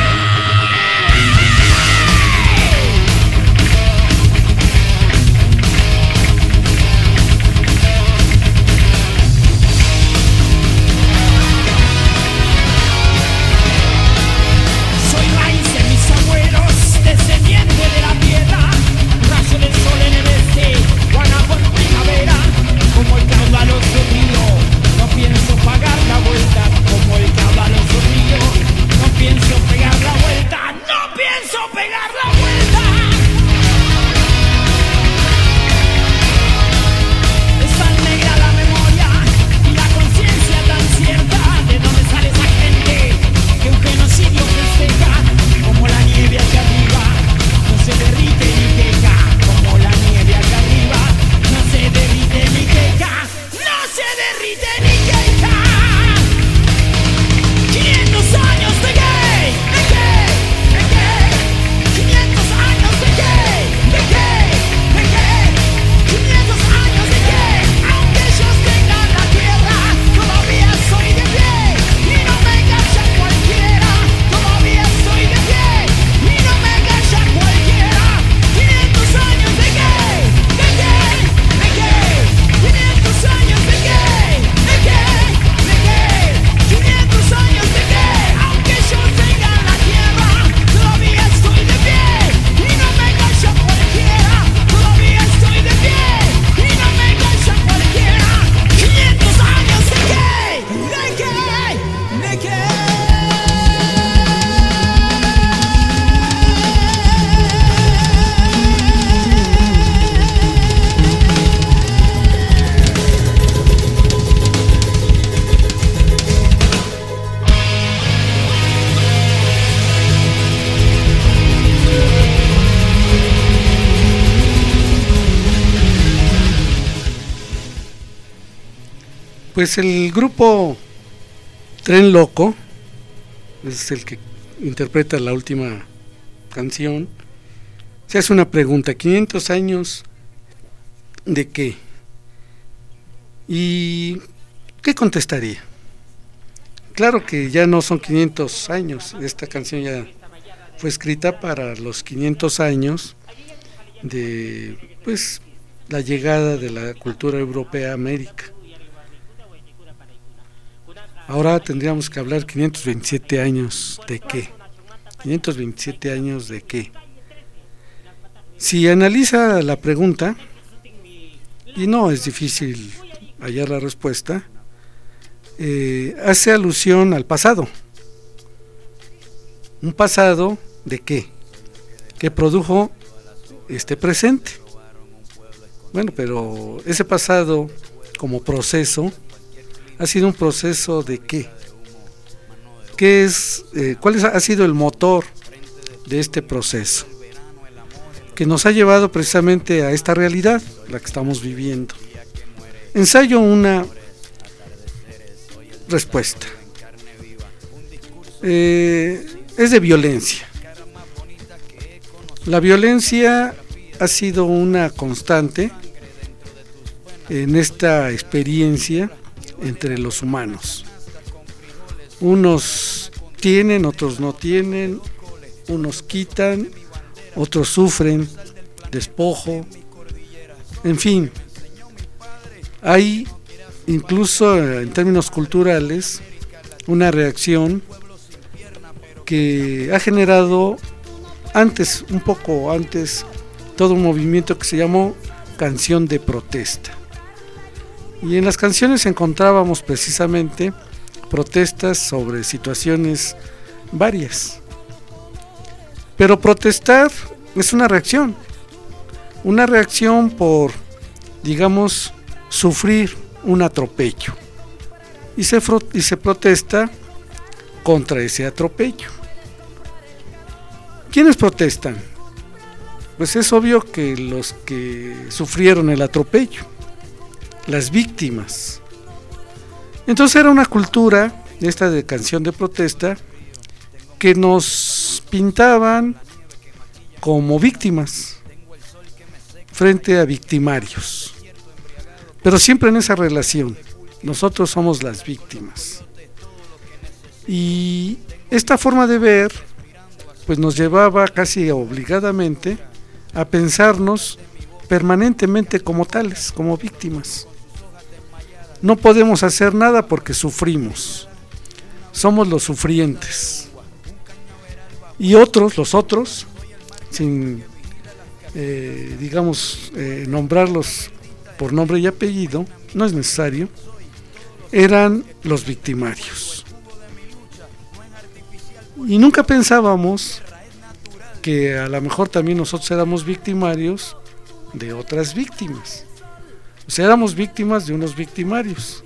Soy raíz de mis abuelos, descendiente de la tierra, rayo del sol en el este, guanaco en primavera, como el caudaloso río, no pienso pagar la vuelta, como el caudaloso río, no pienso pegar la vuelta, no pienso pegar la vuelta. Es tan negra la memoria y la conciencia tan cierta, de dónde sale esa gente que un genocidio festeja, como la nieve hacia arriba, no se derrite ni queja, como la nieve acá arriba, no se derrite ni queja, no se derrite ni queja. quinientos años de gay, de gay, de gay. quinientos años de gay, de gay, de gay. quinientos años de gay, aunque ellos tengan la tierra, todavía soy de pie, y no me engancha cualquiera, todavía estoy de pie, y no me engancha cualquiera. quinientos años de gay, de gay, de gay. quinientos años de gay, de gay, de gay. quinientos años de gay, aunque ellos tengan la tierra, todavía estoy de pie, y no me engancha cualquiera, todavía estoy de pie, y no me engancha cualquiera. quinientos años de gay, de gay, de gay. Pues el grupo Tren Loco es el que interpreta la última canción. Se hace una pregunta: ¿quinientos años de qué? ¿Y qué contestaría? Claro que ya no son quinientos años, esta canción ya fue escrita para los quinientos años de pues la llegada de la cultura europea a América. Ahora tendríamos que hablar quinientos veintisiete años de qué. quinientos veintisiete años de qué. Si analiza la pregunta, y no es difícil hallar la respuesta, eh, hace alusión al pasado. Un pasado de qué, que produjo este presente. Bueno, pero ese pasado como proceso ha sido un proceso de qué. ¿Qué es, eh, cuál es, ha sido el motor de este proceso que nos ha llevado precisamente a esta realidad, la que estamos viviendo? Ensayo una respuesta. Eh, es de violencia, La violencia ha sido una constante en esta experiencia entre los humanos. Unos tienen, otros no tienen, unos quitan, otros sufren despojo, en fin. Hay incluso en términos culturales una reacción que ha generado antes, un poco antes, todo un movimiento que se llamó canción de protesta. Y en las canciones encontrábamos precisamente protestas sobre situaciones varias. Pero protestar es una reacción, una reacción por, digamos, sufrir un atropello. Y se, y se protesta contra ese atropello. ¿Quiénes protestan? Pues es obvio que los que sufrieron el atropello, las víctimas. Entonces era una cultura, esta de canción de protesta, que nos pintaban como víctimas frente a victimarios, pero siempre en esa relación, nosotros somos las víctimas. Y esta forma de ver pues nos llevaba casi obligadamente a pensarnos permanentemente como tales, como víctimas. No podemos hacer nada porque sufrimos, somos los sufrientes. Y otros, los otros, sin eh, digamos eh, nombrarlos por nombre y apellido, no es necesario, eran los victimarios. Y nunca pensábamos que a lo mejor también nosotros éramos victimarios de otras víctimas. O sea, éramos víctimas de unos victimarios.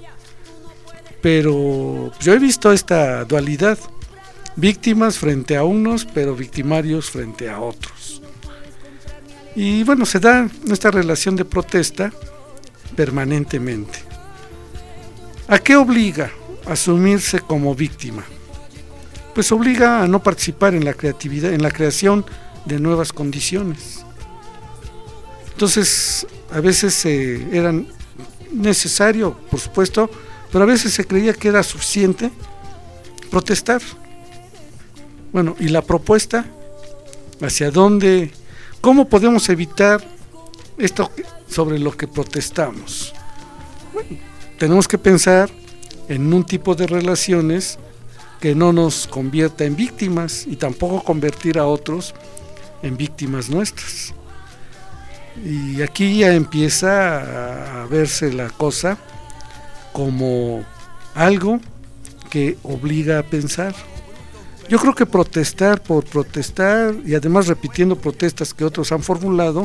Pero yo he visto esta dualidad, víctimas frente a unos, pero victimarios frente a otros. Y bueno, se da esta relación de protesta permanentemente. ¿A qué obliga asumirse como víctima? Pues obliga a no participar en la creatividad, en la creación de nuevas condiciones. Entonces, a veces eh, era necesario, por supuesto, pero a veces se creía que era suficiente protestar. Bueno, y la propuesta, hacia dónde, cómo podemos evitar esto sobre lo que protestamos. Bueno, tenemos que pensar en un tipo de relaciones que no nos convierta en víctimas y tampoco convertir a otros en víctimas nuestras. Y aquí ya empieza a verse la cosa como algo que obliga a pensar. Yo creo que protestar por protestar y además repitiendo protestas que otros han formulado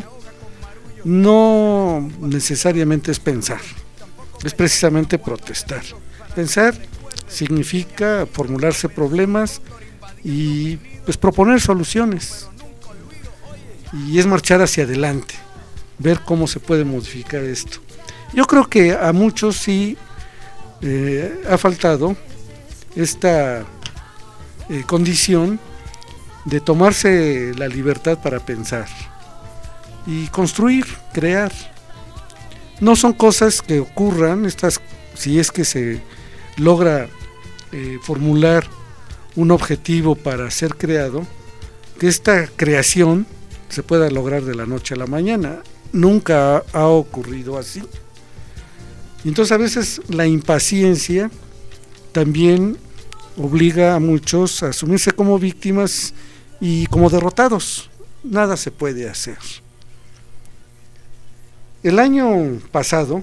no necesariamente es pensar, es precisamente protestar. Pensar significa formularse problemas y pues proponer soluciones, y es marchar hacia adelante, ver cómo se puede modificar esto. Yo creo que a muchos sí eh, ha faltado esta eh, condición de tomarse la libertad para pensar y construir, crear. No son cosas que ocurran, estas, si es que se logra eh, formular un objetivo para ser creado, que esta creación se pueda lograr de la noche a la mañana. Nunca ha, ha ocurrido así. Entonces a veces la impaciencia también obliga a muchos a asumirse como víctimas y como derrotados. Nada se puede hacer. El año pasado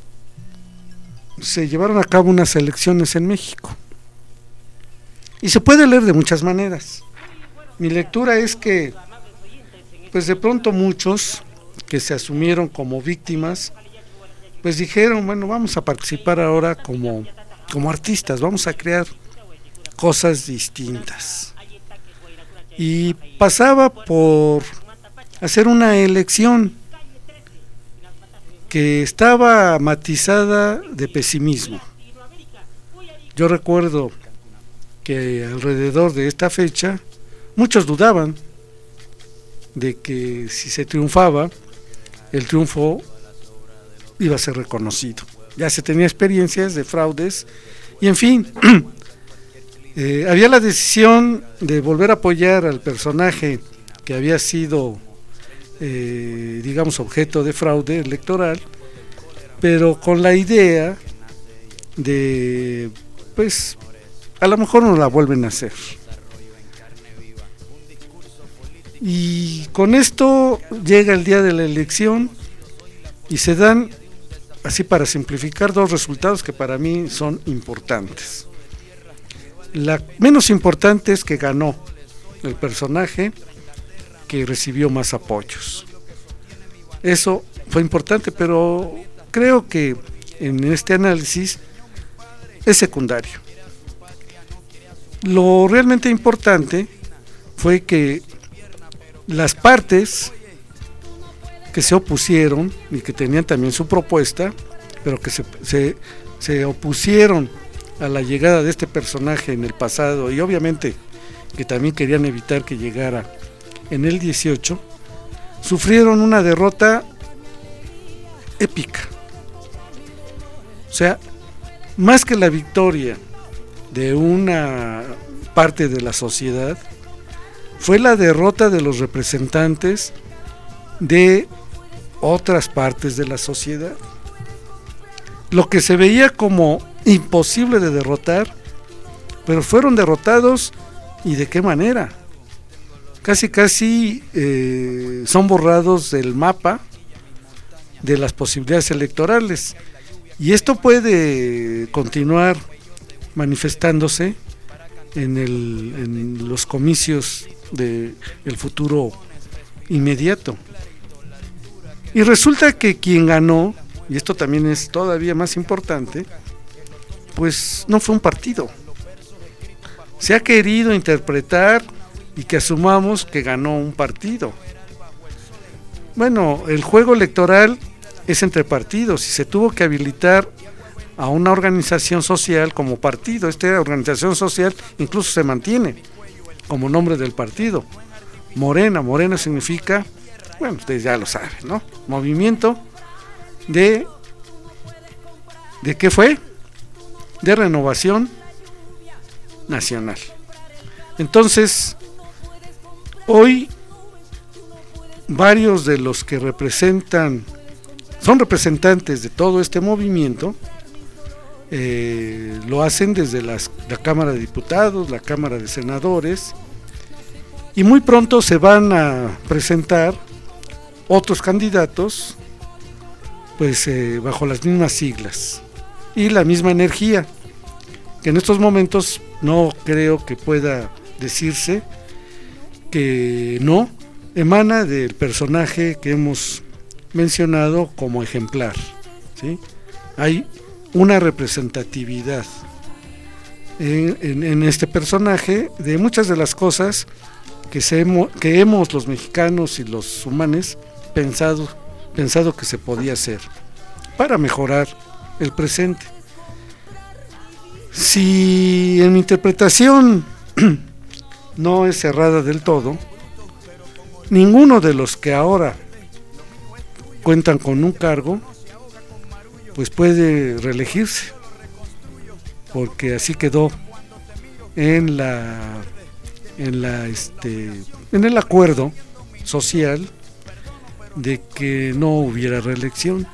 se llevaron a cabo unas elecciones en México y se puede leer de muchas maneras. Mi lectura es que pues de pronto muchos que se asumieron como víctimas pues dijeron, bueno, vamos a participar ahora como, como artistas, vamos a crear cosas distintas. Y pasaba por hacer una elección que estaba matizada de pesimismo. Yo recuerdo que alrededor de esta fecha muchos dudaban, de que si se triunfaba, el triunfo iba a ser reconocido. Ya se tenía experiencias de fraudes y en fin, eh, había la decisión de volver a apoyar al personaje que había sido, eh, digamos, objeto de fraude electoral, pero con la idea de, pues, a lo mejor no la vuelven a hacer. Y con esto llega el día de la elección y se dan, así para simplificar, dos resultados que para mí son importantes. La menos importante es que ganó el personaje que recibió más apoyos. Eso fue importante, pero creo que en este análisis es secundario. Lo realmente importante fue que las partes que se opusieron y que tenían también su propuesta, pero que se, se, se opusieron a la llegada de este personaje en el pasado y obviamente que también querían evitar que llegara en el dieciocho, sufrieron una derrota épica. O sea, más que la victoria de una parte de la sociedad, fue la derrota de los representantes de otras partes de la sociedad. Lo que se veía como imposible de derrotar, pero fueron derrotados, ¿y de qué manera? Casi casi eh, son borrados del mapa de las posibilidades electorales, y esto puede continuar manifestándose en, el, en los comicios del futuro inmediato. Y resulta que quien ganó, y esto también es todavía más importante, pues no fue un partido. Se ha querido interpretar y que asumamos que ganó un partido. Bueno, el juego electoral es entre partidos y se tuvo que habilitar a una organización social como partido. Esta organización social incluso se mantiene como nombre del partido. Morena, Morena significa, bueno, ustedes ya lo saben, ¿no? Movimiento de, ¿de qué fue? De Renovación Nacional. Entonces, hoy varios de los que representan, son representantes de todo este movimiento, eh, lo hacen desde las, la Cámara de Diputados, la Cámara de Senadores, y muy pronto se van a presentar otros candidatos, pues eh, bajo las mismas siglas y la misma energía, que en estos momentos no creo que pueda decirse que no emana del personaje que hemos mencionado como ejemplar, ¿sí? Hay una representatividad en, en, en este personaje de muchas de las cosas que, se, que hemos los mexicanos y los humanos pensado, pensado que se podía hacer para mejorar el presente. Si en mi interpretación no es cerrada del todo, ninguno de los que ahora cuentan con un cargo pues puede reelegirse, porque así quedó en la en la este en el acuerdo social de que no hubiera reelección.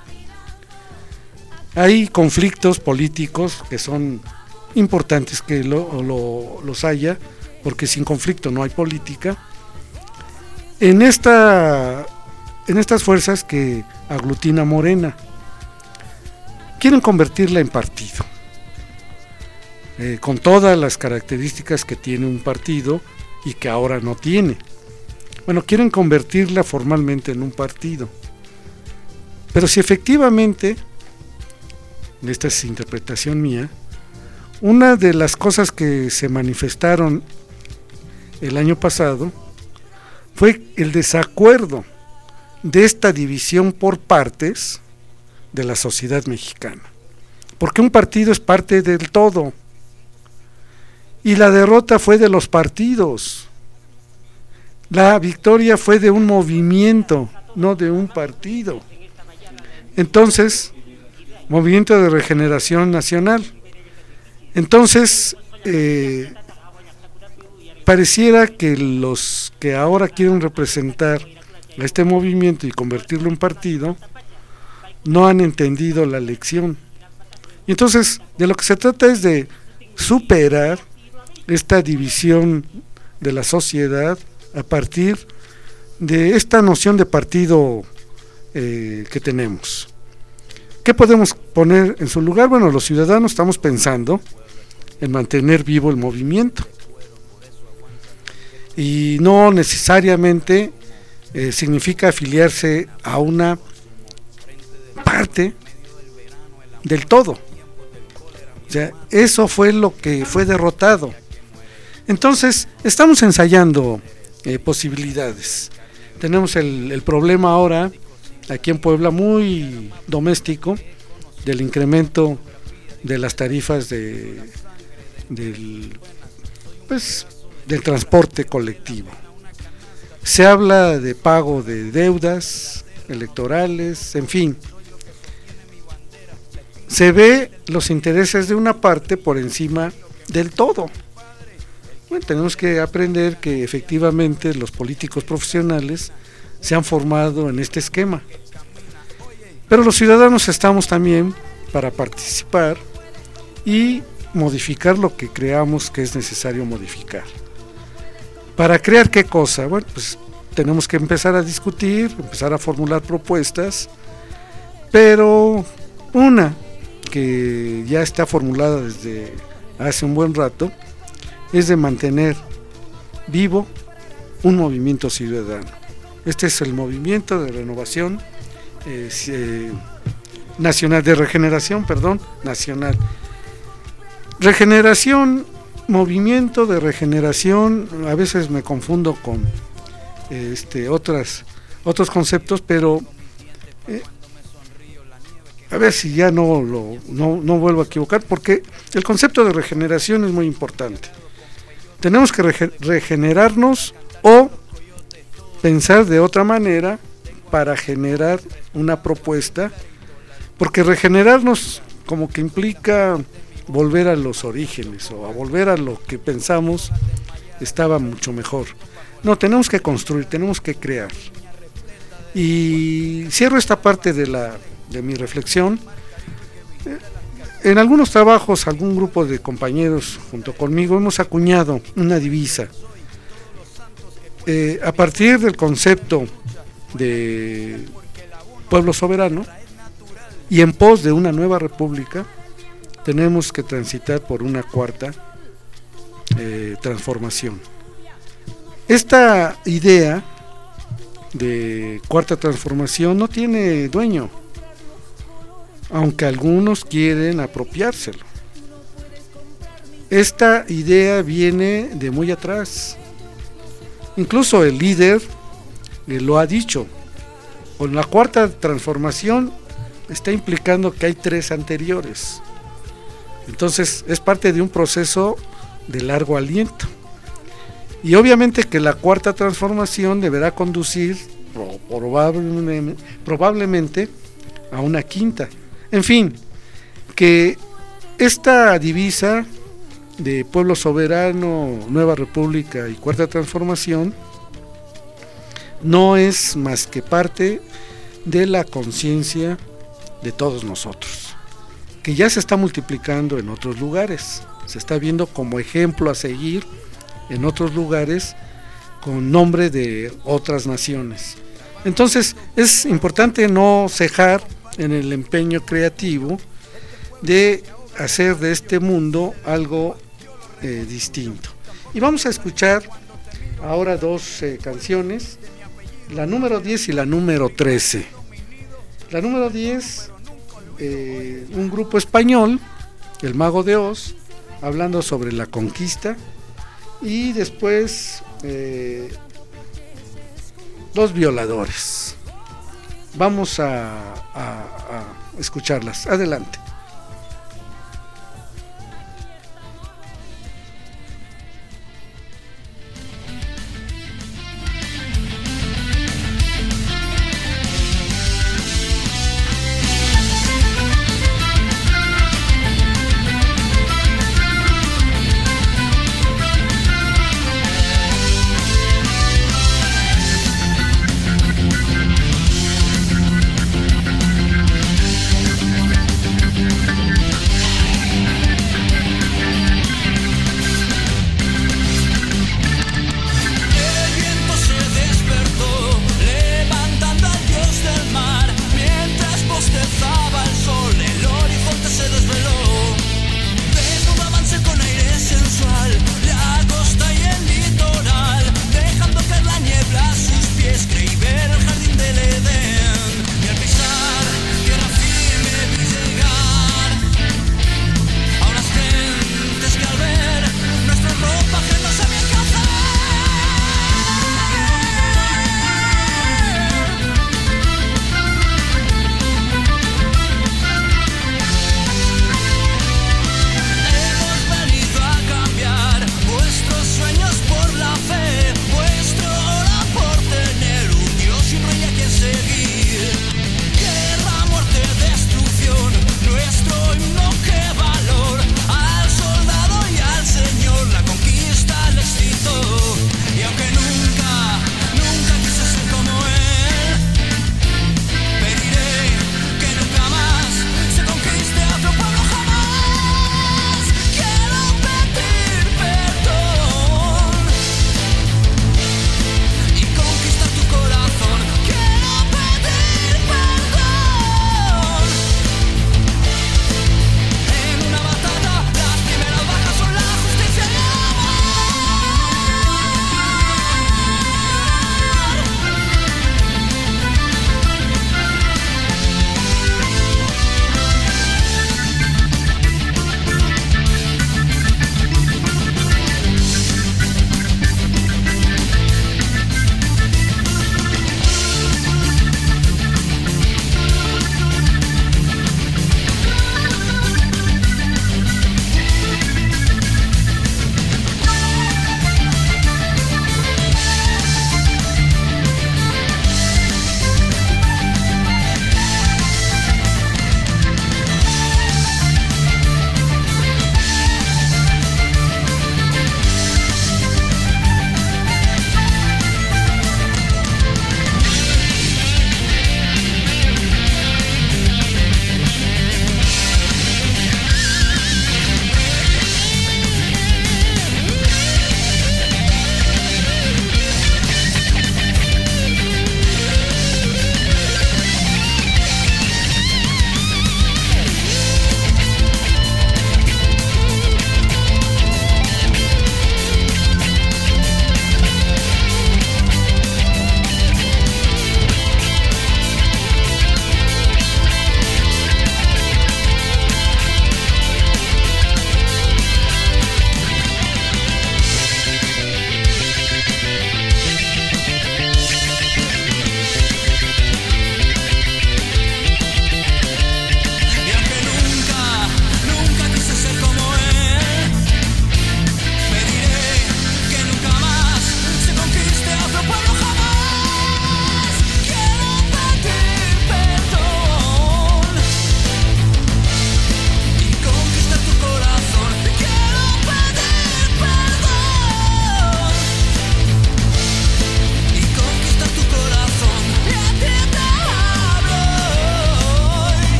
Hay conflictos políticos que son importantes que lo, lo, los haya, porque sin conflicto no hay política. En esta en estas fuerzas que aglutina Morena, quieren convertirla en partido, eh, con todas las características que tiene un partido y que ahora no tiene. Bueno, quieren convertirla formalmente en un partido, pero si efectivamente, esta es interpretación mía, una de las cosas que se manifestaron el año pasado fue el desacuerdo de esta división por partes de la sociedad mexicana, porque un partido es parte del todo y la derrota fue de los partidos. La victoria fue de un movimiento, no de un partido. Entonces, Movimiento de Regeneración Nacional. Entonces, eh, pareciera que los que ahora quieren representar a este movimiento y convertirlo en partido, no han entendido la lección. Y entonces, de lo que se trata es de superar esta división de la sociedad a partir de esta noción de partido eh, que tenemos. ¿Qué podemos poner en su lugar? Bueno, los ciudadanos estamos pensando en mantener vivo el movimiento y no necesariamente eh, significa afiliarse a una parte del todo. O sea, eso fue lo que fue derrotado. Entonces, estamos ensayando eh, posibilidades. Tenemos el, el problema ahora, aquí en Puebla, muy doméstico, del incremento de las tarifas de, del, pues, del transporte colectivo. Se habla de pago de deudas electorales, en fin. Se ve los intereses de una parte por encima del todo. Bueno, tenemos que aprender que efectivamente los políticos profesionales se han formado en este esquema. Pero los ciudadanos estamos también para participar y modificar lo que creamos que es necesario modificar. ¿Para crear qué cosa? Bueno, pues tenemos que empezar a discutir, empezar a formular propuestas, pero una que ya está formulada desde hace un buen rato es de mantener vivo un movimiento ciudadano. Este es el movimiento de renovación eh, eh, nacional, de regeneración, perdón, nacional. Regeneración, movimiento de regeneración, a veces me confundo con este otras otros conceptos, pero eh, a ver si ya no lo no, no vuelvo a equivocar, porque el concepto de regeneración es muy importante. Tenemos que rege- regenerarnos o pensar de otra manera para generar una propuesta, porque regenerarnos como que implica volver a los orígenes o a volver a lo que pensamos estaba mucho mejor. No, tenemos que construir, tenemos que crear. Y cierro esta parte de la de mi reflexión. En algunos trabajos, algún grupo de compañeros junto conmigo hemos acuñado una divisa eh, a partir del concepto de pueblo soberano y en pos de una nueva república. Tenemos que transitar por una cuarta eh, transformación. Esta idea de cuarta transformación no tiene dueño, aunque algunos quieren apropiárselo. Esta idea viene de muy atrás. Incluso el líder eh, lo ha dicho. Con la cuarta transformación está implicando que hay tres anteriores. Entonces es parte de un proceso de largo aliento. Y obviamente que la cuarta transformación deberá conducir probablemente, probablemente a una quinta. En fin, que esta divisa de pueblo soberano, nueva república y cuarta transformación no es más que parte de la conciencia de todos nosotros, que ya se está multiplicando en otros lugares, se está viendo como ejemplo a seguir en otros lugares con nombre de otras naciones. Entonces es importante no cejar en el empeño creativo de hacer de este mundo algo eh, distinto. Y vamos a escuchar ahora dos eh, canciones, la número diez y la número trece. La número diez, eh, un grupo español, El Mago de Oz, hablando sobre la conquista, y después eh, Los Violadores. Vamos a, a, a escucharlas. Adelante.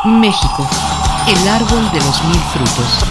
México, el árbol de los mil frutos.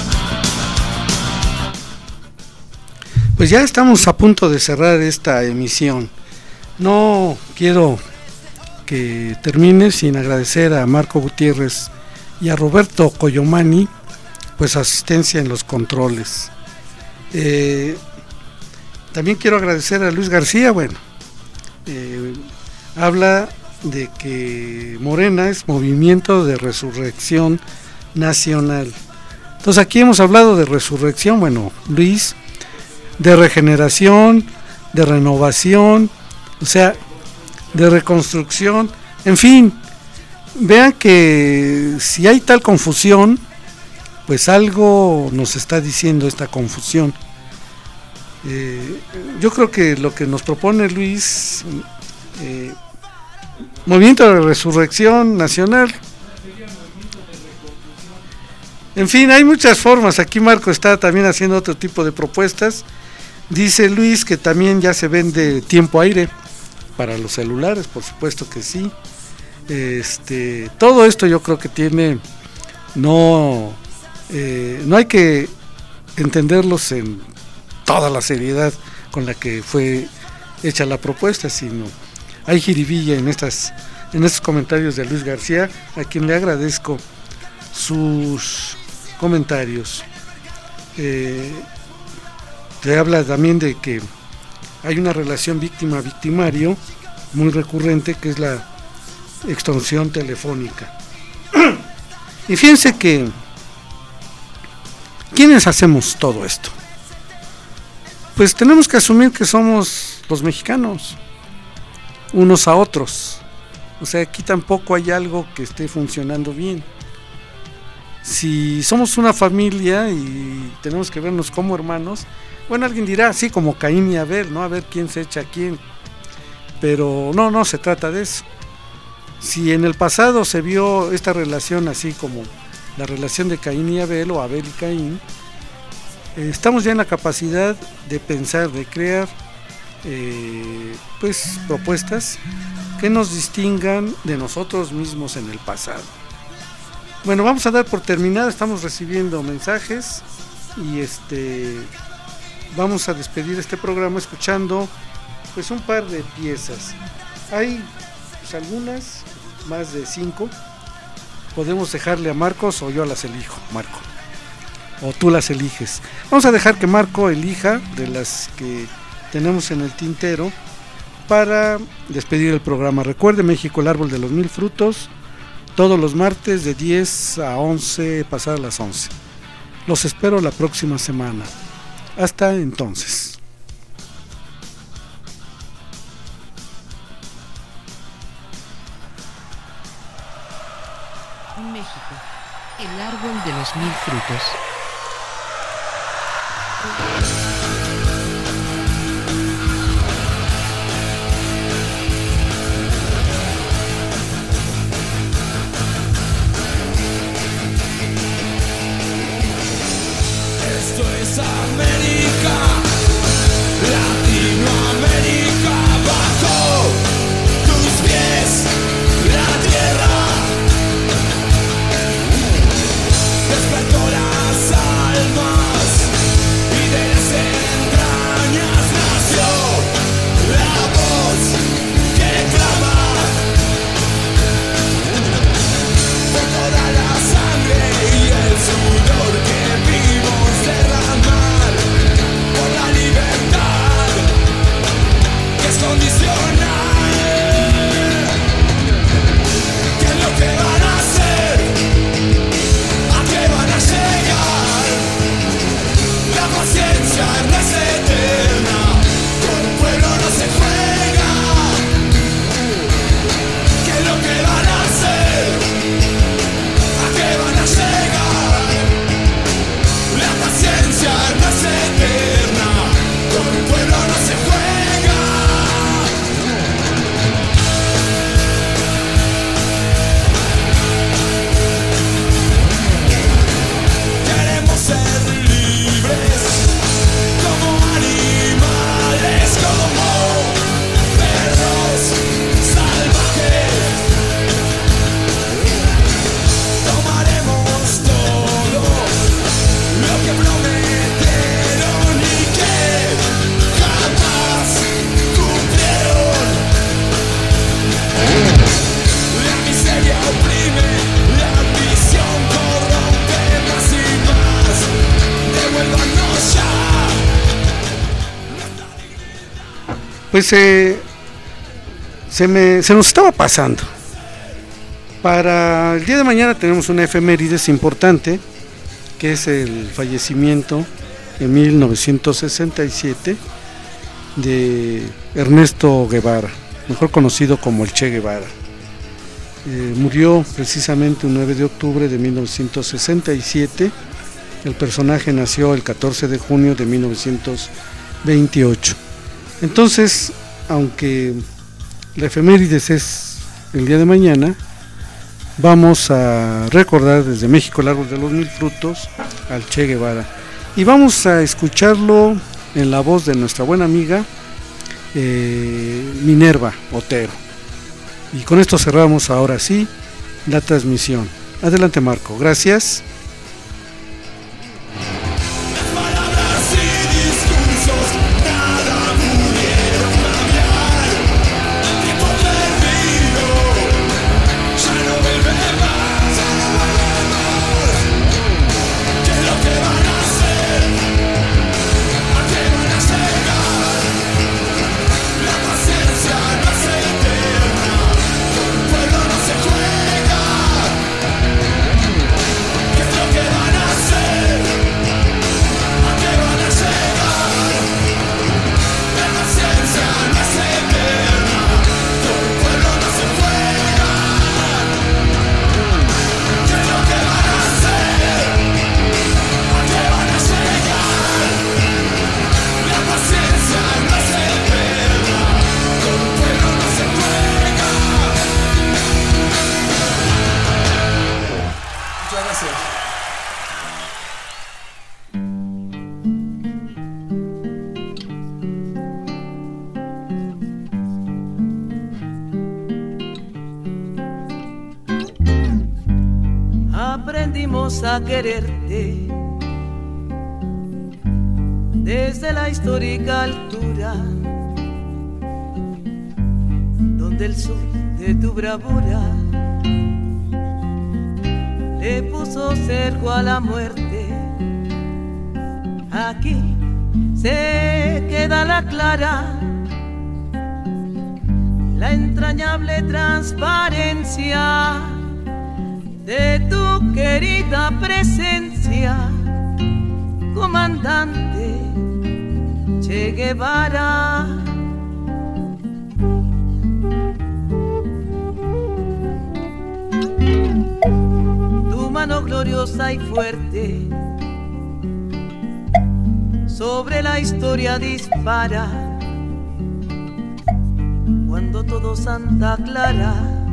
Pues ya estamos a punto de cerrar esta emisión. No quiero que termine sin agradecer a Marco Gutiérrez y a Roberto Coyomani pues asistencia en los controles. Eh, también quiero agradecer a Luis García. Bueno, eh, habla de que Morena es Movimiento de Resurrección Nacional. Entonces aquí hemos hablado de resurrección, bueno, Luis, de regeneración, de renovación, o sea, de reconstrucción, en fin, vean que si hay tal confusión, pues algo nos está diciendo esta confusión. Eh, yo creo que lo que nos propone Luis, eh, Movimiento de Resurrección Nacional, en fin, hay muchas formas. Aquí Marco está también haciendo otro tipo de propuestas. Dice Luis que también ya se vende tiempo aire para los celulares, por supuesto que sí. Este, todo esto yo creo que tiene, no, eh, no hay que entenderlos en toda la seriedad con la que fue hecha la propuesta, sino hay jiribilla en estas, en estos comentarios de Luis García, a quien le agradezco sus comentarios. Eh, te habla también de que hay una relación víctima-victimario muy recurrente, que es la extorsión telefónica. Y fíjense que ¿quiénes hacemos todo esto? Pues tenemos que asumir que somos los mexicanos, unos a otros. O sea, aquí tampoco hay algo que esté funcionando bien. Si somos una familia y tenemos que vernos como hermanos, bueno, alguien dirá, sí, como Caín y Abel, ¿no? A ver quién se echa a quién. Pero no, no se trata de eso. Si en el pasado se vio esta relación así como la relación de Caín y Abel o Abel y Caín, eh, estamos ya en la capacidad de pensar, de crear eh, pues propuestas que nos distingan de nosotros mismos en el pasado. Bueno, vamos a dar por terminado, estamos recibiendo mensajes y este vamos a despedir este programa escuchando pues un par de piezas. Hay pues, algunas, más de cinco. Podemos dejarle a Marcos o yo las elijo, Marco. O tú las eliges. Vamos a dejar que Marco elija de las que tenemos en el tintero para despedir el programa. Recuerde, México, el árbol de los mil frutos, todos los martes de diez a once, pasadas las once. Los espero la próxima semana. Hasta entonces. México, el árbol de los mil frutos. Esto es América, Latinoamérica, bajo tus pies la tierra despertó las almas y de la pues eh, se, me, se nos estaba pasando. Para el día de mañana tenemos una efemérides importante, que es el fallecimiento en mil novecientos sesenta y siete de Ernesto Guevara, mejor conocido como el Che Guevara. Eh, murió precisamente un nueve de octubre de mil novecientos sesenta y siete. El personaje nació el catorce de junio de mil novecientos veintiocho. Entonces, aunque la efemérides es el día de mañana, vamos a recordar desde México, el árbol de los mil frutos, al Che Guevara. Y vamos a escucharlo en la voz de nuestra buena amiga eh, Minerva Otero. Y con esto cerramos ahora sí la transmisión. Adelante, Marco, gracias. Aprendimos a quererte desde la histórica altura, donde el sol de tu bravura le puso cerco a la muerte. Aquí se queda la clara, la entrañable transparencia de tu querida presencia, comandante Che Guevara. Tu mano gloriosa y fuerte sobre la historia dispara, cuando todo Santa Clara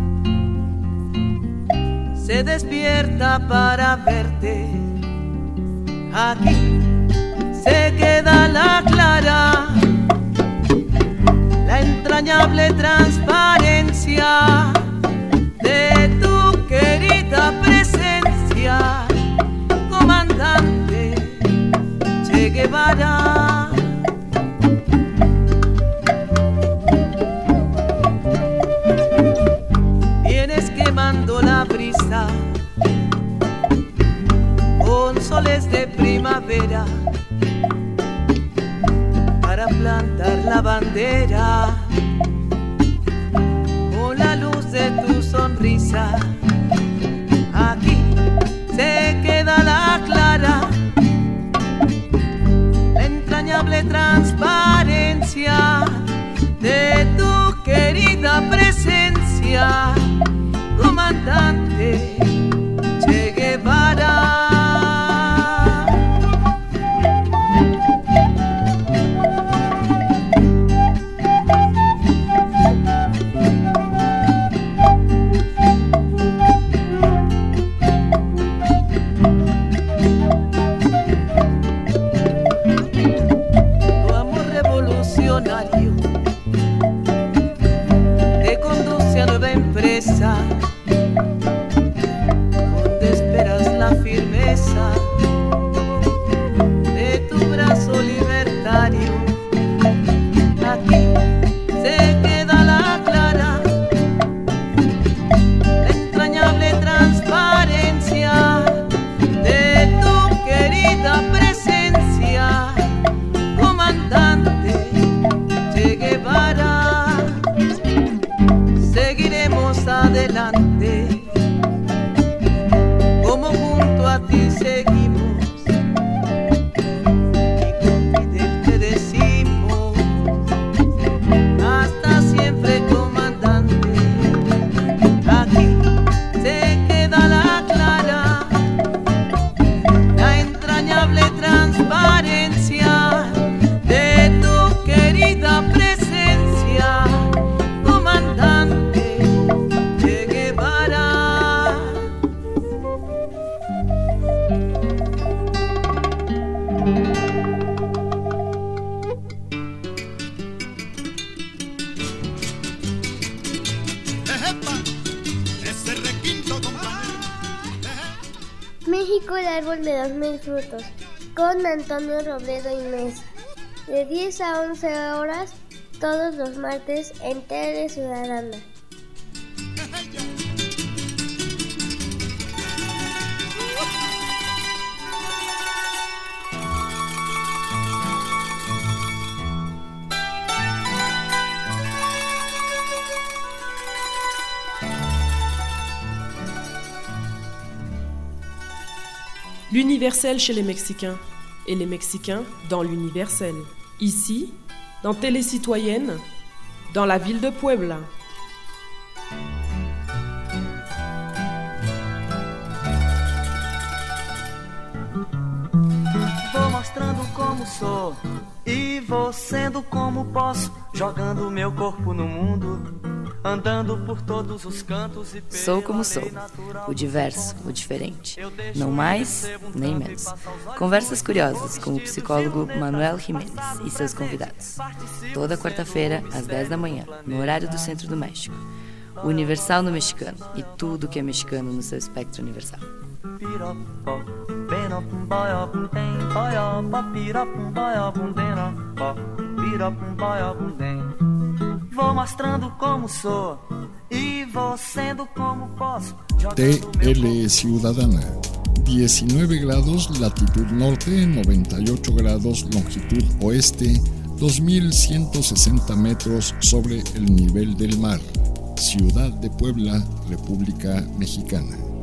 se despierta para verte. Aquí se queda la clara, la entrañable transparencia de tu querida presencia, comandante Che Guevara. Vienes quemando la brisa con soles de primavera para plantar la bandera, con la luz de tu sonrisa. Aquí se queda la clara, la entrañable transparencia de tu querida presencia, comandante Che Guevara. seguimos adelante, como junto a ti seguimos, y con Fidel te decimos, hasta siempre comandante. Aquí se queda la clara, la entrañable transparencia de tu querida presencia, comandante Che Guevara. México, el árbol de los mil frutos, con Antonio Robledo Inés, de diez a once horas, todos los martes en Tele Ciudadana. L'universel chez les Mexicains, et les Mexicains dans l'universel. Ici, dans Télé Citoyenne, dans la ville de Puebla. Vou mostrando como sou e vou sendo como posso, jogando meu corpo no mundo, andando por todos os cantos e Sou como sou, o diverso, o diferente. Não mais, nem menos. Conversas curiosas com o psicólogo Manuel Jiménez e seus convidados. Toda quarta-feira, às dez da manhã, no horário do Centro do México. O Universal no mexicano e tudo que é mexicano no seu espectro universal. Vou mostrando como sou e vou sendo como posso. T L Ciudadana, diecinueve grados latitud norte, noventa y ocho grados longitud oeste, dos mil ciento sesenta metros sobre el nivel del mar. Ciudad de Puebla, República Mexicana.